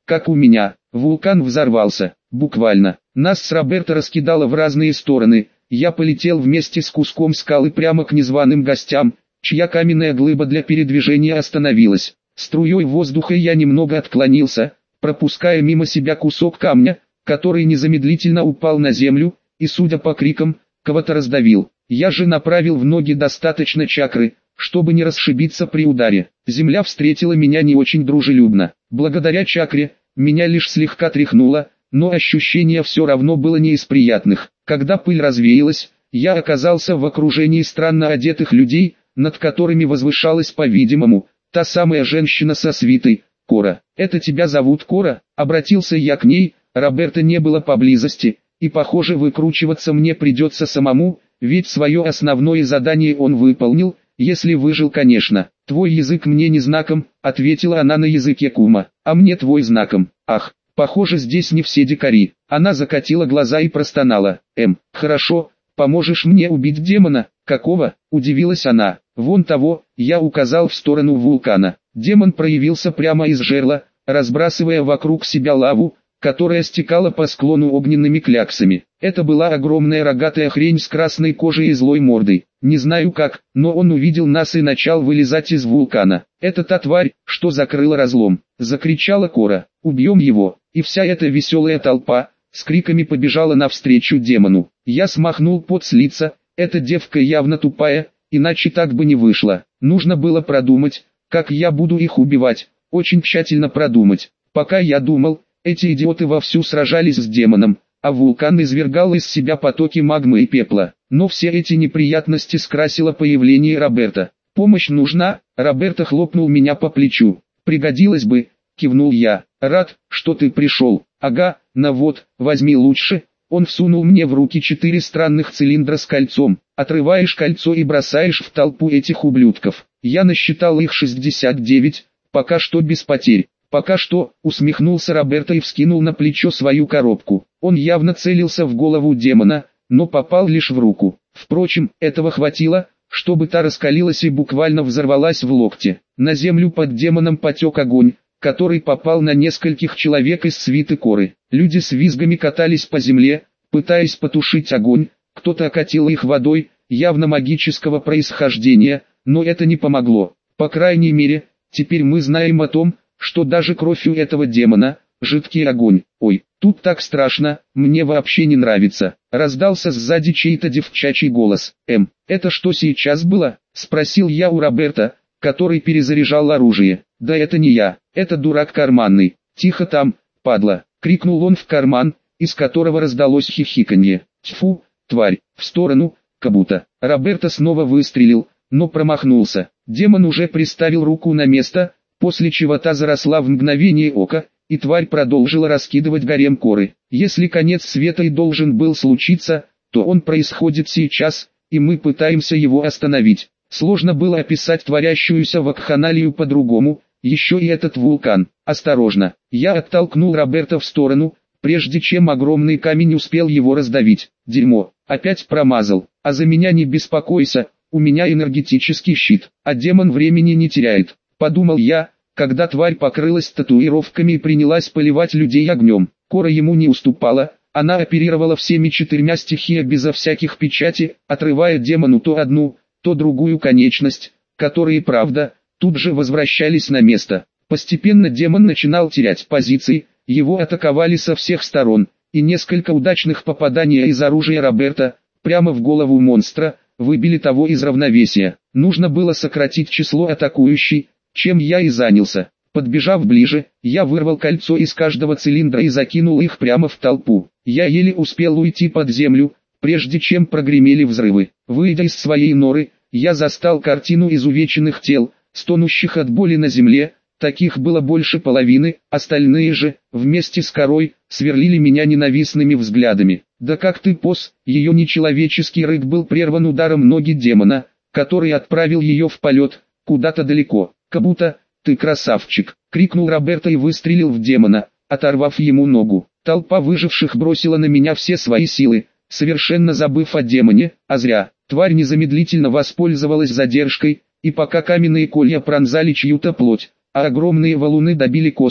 [SPEAKER 1] как у меня. Вулкан взорвался, буквально. Нас с Роберто раскидало в разные стороны. Я полетел вместе с куском скалы прямо к незваным гостям, чья каменная глыба для передвижения остановилась. Струей воздуха я немного отклонился, пропуская мимо себя кусок камня, который незамедлительно упал на землю, и, судя по крикам, кого-то раздавил. Я же направил в ноги достаточно чакры, чтобы не расшибиться при ударе. Земля встретила меня не очень дружелюбно. Благодаря чакре, меня лишь слегка тряхнуло, но ощущение все равно было не из приятных. Когда пыль развеялась, я оказался в окружении странно одетых людей, над которыми возвышалась, по-видимому, та самая женщина со свитой, Кора. «Это тебя зовут Кора?» — обратился я к ней. Роберто не было поблизости, и похоже выкручиваться мне придется самому, ведь свое основное задание он выполнил, если выжил, конечно. «Твой язык мне не знаком», — ответила она на языке кума, — «а мне твой знаком». «Ах, похоже здесь не все дикари». Она закатила глаза и простонала. «Эм, хорошо, поможешь мне убить демона?» «Какого?» — удивилась она. «Вон того», — я указал в сторону вулкана. Демон проявился прямо из жерла, разбрасывая вокруг себя лаву, которая стекала по склону огненными кляксами. Это была огромная рогатая хрень с красной кожей и злой мордой. Не знаю как, но он увидел нас и начал вылезать из вулкана. «Это та тварь, что закрыла разлом!» — закричала Кора. «Убьем его!» И вся эта веселая толпа с криками побежала навстречу демону. Я смахнул пот с лица. Эта девка явно тупая, иначе так бы не вышло. Нужно было продумать, как я буду их убивать. Очень тщательно продумать. Пока я думал, эти идиоты вовсю сражались с демоном, а вулкан извергал из себя потоки магмы и пепла. Но все эти неприятности скрасило появление Роберто. «Помощь нужна?» — Роберто хлопнул меня по плечу. «Пригодилось бы», — кивнул я. «Рад, что ты пришел». «Ага, на вот, возьми лучше». Он всунул мне в руки четыре странных цилиндра с кольцом. Отрываешь кольцо и бросаешь в толпу этих ублюдков. Я насчитал их шестьдесят девять, пока что без потерь. «Пока что», — усмехнулся Роберто и вскинул на плечо свою коробку. Он явно целился в голову демона, но попал лишь в руку. Впрочем, этого хватило, чтобы та раскалилась и буквально взорвалась в локте. На землю под демоном потек огонь, который попал на нескольких человек из свиты Коры. Люди с визгами катались по земле, пытаясь потушить огонь. Кто-то окатил их водой, явно магического происхождения, но это не помогло. По крайней мере, теперь мы знаем о том, что даже кровь у этого демона – жидкий огонь. «Ой, тут так страшно, мне вообще не нравится», – раздался сзади чей-то девчачий голос. «Эм, это что сейчас было?» – спросил я у Роберто, который перезаряжал оружие. «Да это не я, это дурак карманный. Тихо там, падла», – крикнул он в карман, из которого раздалось хихиканье. «Тьфу, тварь, в сторону, кабута». Роберто снова выстрелил, но промахнулся. Демон уже приставил руку на место, после чего та заросла в мгновение ока, и тварь продолжила раскидывать гарем Коры. Если конец света и должен был случиться, то он происходит сейчас, и мы пытаемся его остановить. Сложно было описать творящуюся вакханалию по-другому, еще и этот вулкан. «Осторожно!» Я оттолкнул Роберто в сторону, прежде чем огромный камень успел его раздавить. «Дерьмо! Опять промазал! А за меня не беспокойся, у меня энергетический щит, а демон времени не теряет», — подумал я, когда тварь покрылась татуировками и принялась поливать людей огнем. Кора ему не уступала, она оперировала всеми четырьмя стихиями безо всяких печати, отрывая демону то одну, то другую конечность, которые, правда, тут же возвращались на место. Постепенно демон начинал терять позиции, его атаковали со всех сторон, и несколько удачных попаданий из оружия Роберто, прямо в голову монстра, выбили того из равновесия. Нужно было сократить число атакующих, чем я и занялся. Подбежав ближе, я вырвал кольцо из каждого цилиндра и закинул их прямо в толпу. Я еле успел уйти под землю, прежде чем прогремели взрывы. Выйдя из своей норы, я застал картину изувеченных тел, стонущих от боли на земле. Таких было больше половины, остальные же, вместе с Корой, сверлили меня ненавистными взглядами. «Да как ты пос?» Ее нечеловеческий рык был прерван ударом ноги демона, который отправил ее в полет, куда-то далеко. «Кабута, ты красавчик!» — крикнул Роберто и выстрелил в демона, оторвав ему ногу. Толпа выживших бросила на меня все свои силы, совершенно забыв о демоне, а зря. Тварь незамедлительно воспользовалась задержкой, и пока каменные колья пронзали чью-то плоть, а огромные валуны добили кости,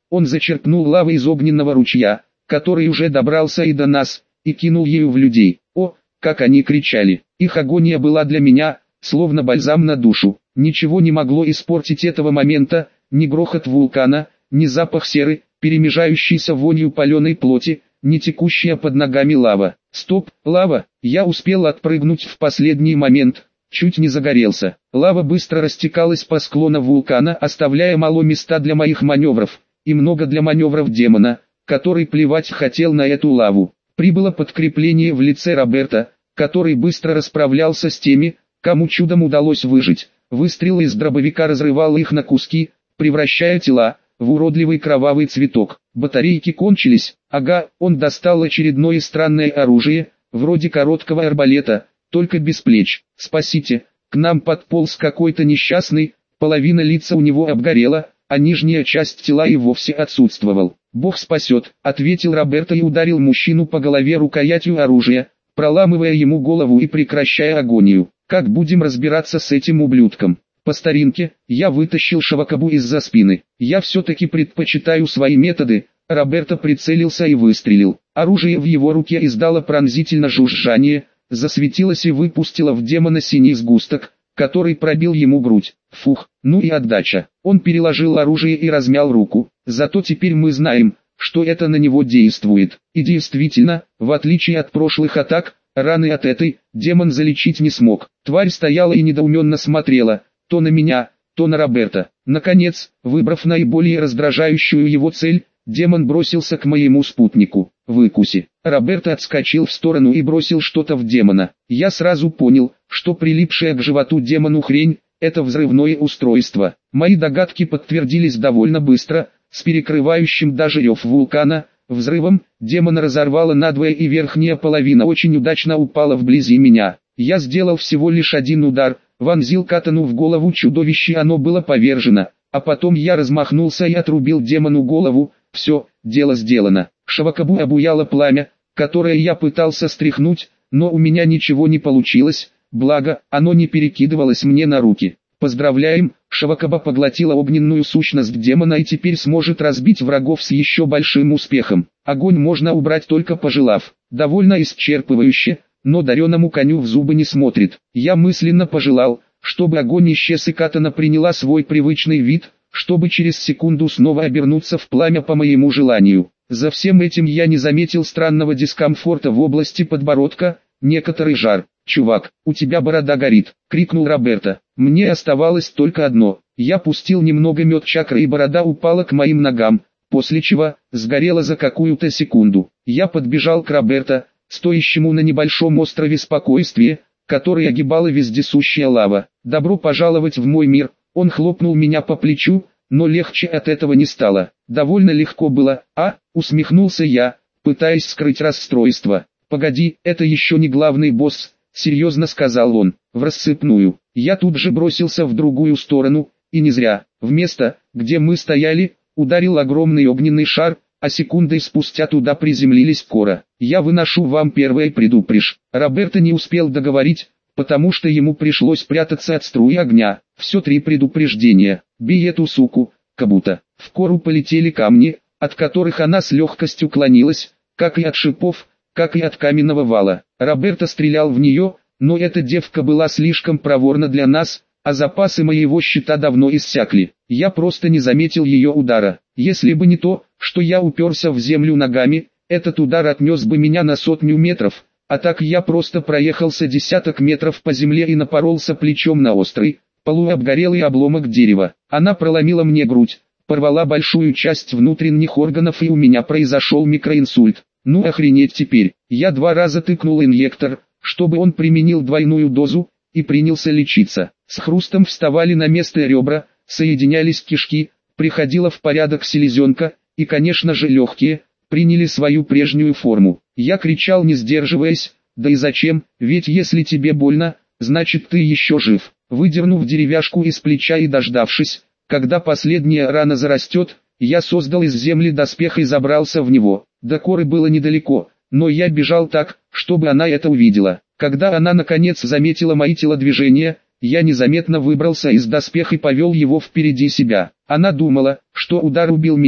[SPEAKER 1] Он зачерпнул лавы из огненного ручья, который уже добрался и до нас, и кинул ею в людей. О, как они кричали! Их агония была для меня, словно бальзам на душу. Ничего не могло испортить этого момента, ни грохот вулкана, ни запах серы, перемежающийся вонью паленой плоти, ни текущая под ногами лава. Стоп, лава! Я успел отпрыгнуть в последний момент, чуть не загорелся. Лава быстро растекалась по склону вулкана, оставляя мало места для моих маневров, и много для маневров демона, который плевать хотел на эту лаву. Прибыло подкрепление в лице Роберта, который быстро расправлялся с теми, кому чудом удалось выжить. Выстрел из дробовика разрывал их на куски, превращая тела в уродливый кровавый цветок. Батарейки кончились. Ага, он достал очередное странное оружие, вроде короткого арбалета, только без плеч. Спасите, к нам подполз какой-то несчастный, половина лица у него обгорела, а нижняя часть тела и вовсе отсутствовал. «Бог спасет», — ответил Роберто и ударил мужчину по голове рукоятью оружия, проламывая ему голову и прекращая агонию. «Как будем разбираться с этим ублюдком?» По старинке, я вытащил Шавакабу из-за спины. «Я все-таки предпочитаю свои методы». Роберто прицелился и выстрелил. Оружие в его руке издало пронзительно жужжание, засветилось и выпустило в демона синий сгусток, который пробил ему грудь. Фух, ну и отдача. Он переложил оружие и размял руку. Зато теперь мы знаем, что это на него действует. И действительно, в отличие от прошлых атак, раны от этой демон залечить не смог. Тварь стояла и недоуменно смотрела, то на меня, то на Роберта. Наконец, выбрав наиболее раздражающую его цель, демон бросился к моему спутнику. «Выкуси». Роберто отскочил в сторону и бросил что-то в демона. Я сразу понял, что прилипшая к животу демону хрень – это взрывное устройство. Мои догадки подтвердились довольно быстро, с перекрывающим даже рев вулкана взрывом. Демона разорвало надвое и верхняя половина очень удачно упала вблизи меня. Я сделал всего лишь один удар, вонзил катану в голову чудовища, и оно было повержено, а потом я размахнулся и отрубил демону голову. Все, дело сделано. Шавакабу обуяло пламя, которое я пытался стряхнуть, но у меня ничего не получилось, благо, оно не перекидывалось мне на руки. Поздравляем, Шавакаба поглотила огненную сущность демона и теперь сможет разбить врагов с еще большим успехом. Огонь можно убрать только пожелав. Довольно исчерпывающе, но дареному коню в зубы не смотрит. Я мысленно пожелал, чтобы огонь исчез и катана приняла свой привычный вид, чтобы через секунду снова обернуться в пламя по моему желанию. За всем этим я не заметил странного дискомфорта в области подбородка, некоторый жар. «Чувак, у тебя борода горит», — крикнул Роберто. Мне оставалось только одно. Я пустил немного мед чакры и борода упала к моим ногам, после чего сгорела за какую-то секунду. Я подбежал к Роберто, стоящему на небольшом острове спокойствия, который огибала вездесущая лава. «Добро пожаловать в мой мир», — он хлопнул меня по плечу, но легче от этого не стало. «Довольно легко было, а?» — усмехнулся я, пытаясь скрыть расстройство. «Погоди, это еще не главный босс», — серьезно сказал он. «В рассыпную». Я тут же бросился в другую сторону, и не зря. В место, где мы стояли, ударил огромный огненный шар, а секундой спустя туда приземлились Кора. «Я выношу вам первое предупрежь». Роберто не успел договорить, потому что ему пришлось прятаться от струи огня. Все три предупреждения. «Бей эту суку, Кабута». В Кору полетели камни, от которых она с легкостью клонилась, как и от шипов, как и от каменного вала. Роберто стрелял в нее, но эта девка была слишком проворна для нас, а запасы моего щита давно иссякли. Я просто не заметил ее удара. Если бы не то, что я уперся в землю ногами, этот удар отнес бы меня на сотню метров, а так я просто проехался десяток метров по земле и напоролся плечом на острый, полуобгорелый обломок дерева. Она проломила мне грудь, порвала большую часть внутренних органов, и у меня произошел микроинсульт. Ну охренеть теперь. Я два раза тыкнул инъектор, чтобы он применил двойную дозу, и принялся лечиться. С хрустом вставали на место ребра, соединялись кишки, приходила в порядок селезенка, и конечно же легкие, приняли свою прежнюю форму. Я кричал не сдерживаясь, да и зачем, ведь если тебе больно, значит ты еще жив. Выдернув деревяшку из плеча и дождавшись, когда последняя рана зарастет, я создал из земли доспех и забрался в него. До Коры было недалеко, но я бежал так, чтобы она это увидела. Когда она наконец заметила мои телодвижения, я незаметно выбрался из доспеха и повел его впереди себя. Она думала, что удар убил меня,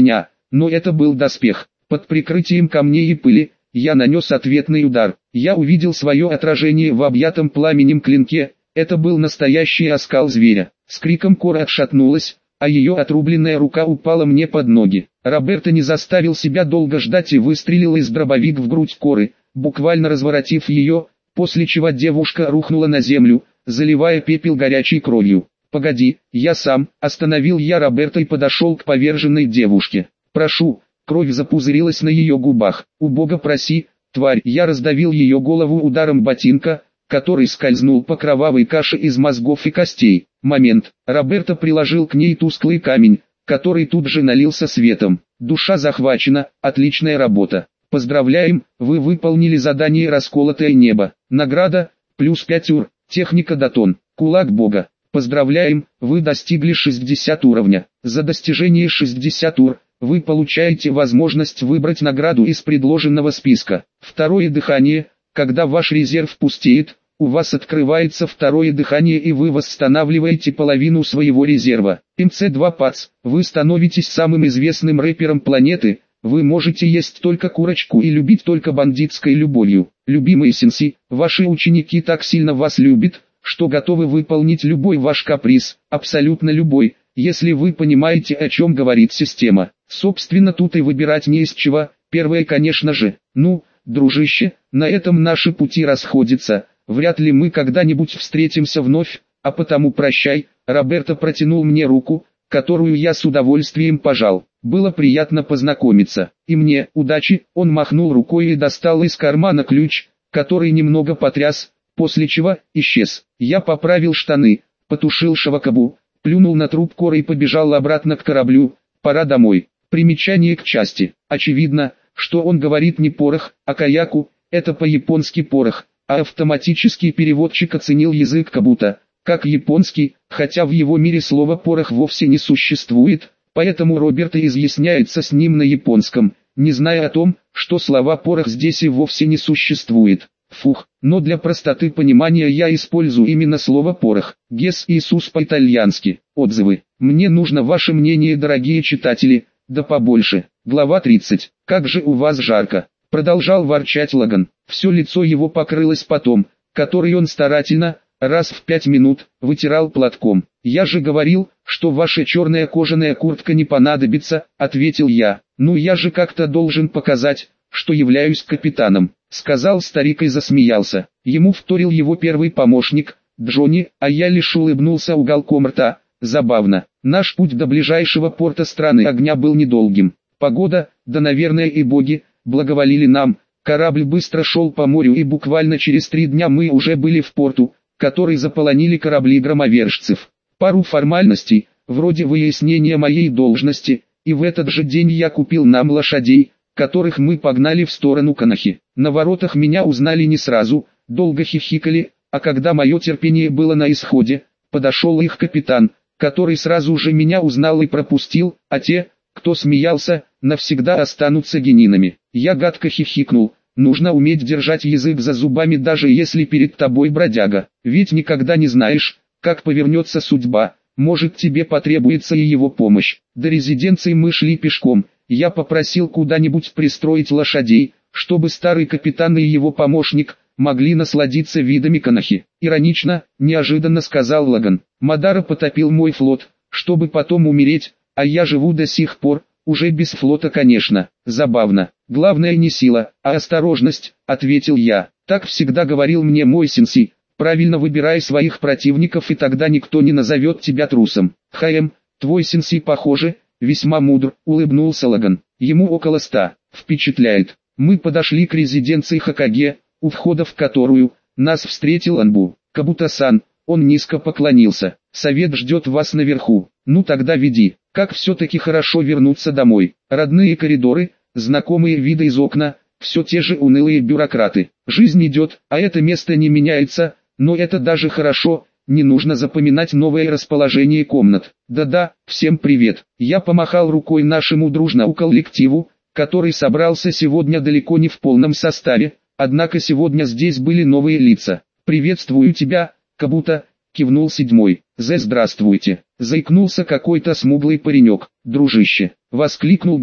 [SPEAKER 1] но это был доспех. Под прикрытием камней и пыли, я нанес ответный удар. Я увидел свое отражение в объятом пламенем клинке, это был настоящий оскал зверя. С криком Кора отшатнулась, а ее отрубленная рука упала мне под ноги. Роберто не заставил себя долго ждать и выстрелил из дробовик в грудь Коры, буквально разворотив ее, после чего девушка рухнула на землю, заливая пепел горячей кровью. «Погоди, я сам», остановил я Роберто и подошел к поверженной девушке. «Прошу». Кровь запузырилась на ее губах. «У Бога проси, тварь!» Я раздавил ее голову ударом ботинка, который скользнул по кровавой каше из мозгов и костей. Момент. Роберто приложил к ней тусклый камень, который тут же налился светом. «Душа захвачена, отличная работа. Поздравляем, вы выполнили задание «Расколотое небо». Награда, плюс пять ур, техника Датон, кулак Бога. Поздравляем, вы достигли шестидесятого уровня. За достижение шестидесятого ур, вы получаете возможность выбрать награду из предложенного списка. Второе дыхание. Когда ваш резерв пустеет, у вас открывается второе дыхание и вы восстанавливаете половину своего резерва. эм цэ два пац. Вы становитесь самым известным рэпером планеты. Вы можете есть только курочку и любить только бандитской любовью. Любимые сенси, ваши ученики так сильно вас любят, что готовы выполнить любой ваш каприз, абсолютно любой, если вы понимаете, о чем говорит система. Собственно, тут и выбирать не из чего. Первое, конечно же. Ну, дружище, на этом наши пути расходятся. Вряд ли мы когда-нибудь встретимся вновь, а потому прощай. Роберто протянул мне руку, которую я с удовольствием пожал. Было приятно познакомиться. И мне, удачи. Он махнул рукой и достал из кармана ключ, который немного потряс, после чего исчез. Я поправил штаны, потушил шавакабу, плюнул на труп Коры и побежал обратно к кораблю. Пора домой. Примечание к части. Очевидно, что он говорит не порох, а каяку, это по-японски порох, а автоматический переводчик оценил язык кабута, как японский, хотя в его мире слова порох вовсе не существует, поэтому Роберто изъясняется с ним на японском, не зная о том, что слова порох здесь и вовсе не существует. Фух, но для простоты понимания я использую именно слово порох. Гес Иисус по-итальянски. Отзывы. Мне нужно ваше мнение, дорогие читатели, да побольше. Глава тридцать. Как же у вас жарко. Продолжал ворчать Лаган. Все лицо его покрылось потом, который он старательно, раз в пять минут, вытирал платком. «Я же говорил, что ваша черная кожаная куртка не понадобится», — ответил я. «Ну я же как-то должен показать, что являюсь капитаном», — сказал старик и засмеялся. Ему вторил его первый помощник, Джонни, а я лишь улыбнулся уголком рта. Забавно. Наш путь до ближайшего порта страны огня был недолгим. Погода, да наверное и боги, благоволили нам. Корабль быстро шел по морю и буквально через три дня мы уже были в порту, который заполонили корабли громовержцев. Пару формальностей, вроде выяснения моей должности, и в этот же день я купил нам лошадей, которых мы погнали в сторону Канахи. На воротах меня узнали не сразу, долго хихикали, а когда мое терпение было на исходе, подошел их капитан, который сразу же меня узнал и пропустил, а те, кто смеялся, навсегда останутся генинами. Я гадко хихикнул. Нужно уметь держать язык за зубами, даже если перед тобой бродяга, ведь никогда не знаешь, как повернется судьба, может тебе потребуется и его помощь. До резиденции мы шли пешком, я попросил куда-нибудь пристроить лошадей, чтобы старый капитан и его помощник могли насладиться видами Канахи. Иронично, неожиданно сказал Лаган. Мадара потопил мой флот, чтобы потом умереть, а я живу до сих пор, уже без флота, конечно. Забавно. Главное не сила, а осторожность, ответил я. Так всегда говорил мне мой сенсей. Правильно выбирай своих противников, и тогда никто не назовет тебя трусом. Хаем, твой сенсей, похоже, весьма мудр, улыбнулся Лаган. Ему около ста. Впечатляет. Мы подошли к резиденции Хокаге, у входа в которую нас встретил Анбу. Кабута-сан, он низко поклонился. Совет ждет вас наверху. Ну тогда веди. Как все-таки хорошо вернуться домой. Родные коридоры, знакомые виды из окна, все те же унылые бюрократы. Жизнь идет, а это место не меняется, но это даже хорошо. Не нужно запоминать новое расположение комнат. Да-да, всем привет. Я помахал рукой нашему дружному коллективу, который собрался сегодня далеко не в полном составе, однако сегодня здесь были новые лица. «Приветствую тебя, Кабута», — кивнул седьмой. «Зе, здравствуйте», — заикнулся какой-то смуглый паренек. «Дружище», — воскликнул Гай.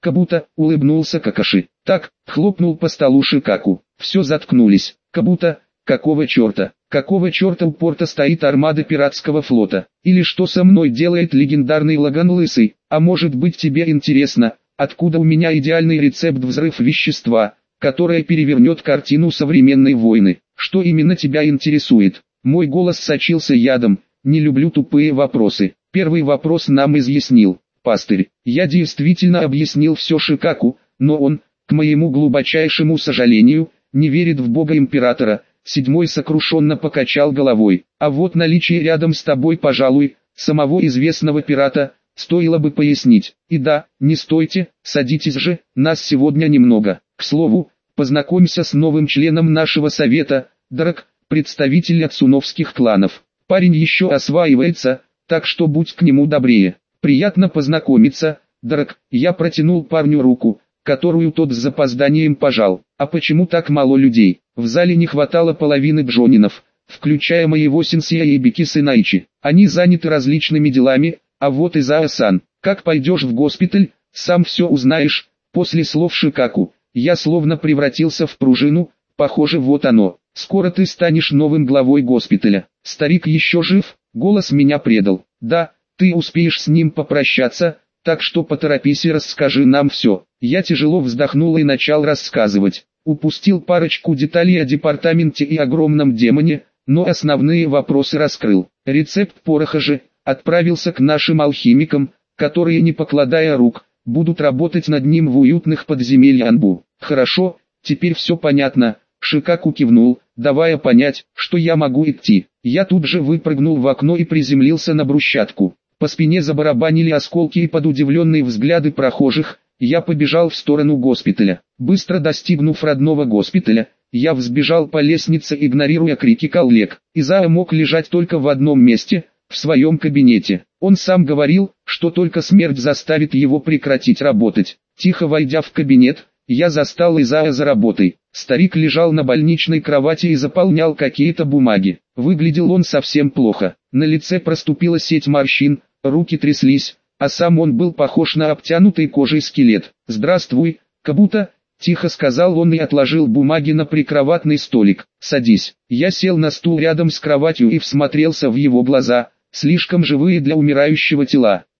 [SPEAKER 1] Кабуто улыбнулся Какаши. Так, хлопнул по столу Шикаку. Все заткнулись. Кабуто, какого черта? Какого черта у порта стоит армада пиратского флота? Или что со мной делает легендарный Лаган Лысый? А может быть тебе интересно, откуда у меня идеальный рецепт взрыв вещества, которое перевернет картину современной войны? Что именно тебя интересует? Мой голос сочился ядом. Не люблю тупые вопросы. Первый вопрос нам изъяснил пастырь. Я действительно объяснил все Шикаку, но он, к моему глубочайшему сожалению, не верит в бога императора. Седьмой сокрушенно покачал головой. А вот наличие рядом с тобой, пожалуй, самого известного пирата, стоило бы пояснить. И да, не стойте, садитесь же, нас сегодня немного. К слову, познакомься с новым членом нашего совета, Драк, представитель ацуновских кланов. Парень еще осваивается, так что будь к нему добрее. Приятно познакомиться, Драк. Я протянул парню руку, которую тот с запозданием пожал. А почему так мало людей? В зале не хватало половины джонинов, включая моего сенсея Эбики Сынайчи. Они заняты различными делами, а вот Изао-сан, как пойдешь в госпиталь, сам все узнаешь. После слов Шикаку, я словно превратился в пружину, похоже вот оно. Скоро ты станешь новым главой госпиталя. Старик еще жив? Голос меня предал. Да, ты успеешь с ним попрощаться, так что поторопись и расскажи нам все. Я тяжело вздохнул и начал рассказывать. Упустил парочку деталей о департаменте и огромном демоне, но основные вопросы раскрыл. Рецепт пороха же отправился к нашим алхимикам, которые, не покладая рук, будут работать над ним в уютных подземельях Анбу. Хорошо, теперь все понятно. Шикаку кивнул, давая понять, что я могу идти. Я тут же выпрыгнул в окно и приземлился на брусчатку. По спине забарабанили осколки, и под удивленные взгляды прохожих, я побежал в сторону госпиталя. Быстро достигнув родного госпиталя, я взбежал по лестнице, игнорируя крики коллег. Изао мог лежать только в одном месте, в своем кабинете. Он сам говорил, что только смерть заставит его прекратить работать. Тихо войдя в кабинет, я застал Изао за работой. Старик лежал на больничной кровати и заполнял какие-то бумаги. Выглядел он совсем плохо. На лице проступила сеть морщин, руки тряслись, а сам он был похож на обтянутый кожей скелет. «Здравствуй, Кабуто», — тихо сказал он и отложил бумаги на прикроватный столик. «Садись». Я сел на стул рядом с кроватью и всмотрелся в его глаза, слишком живые для умирающего тела.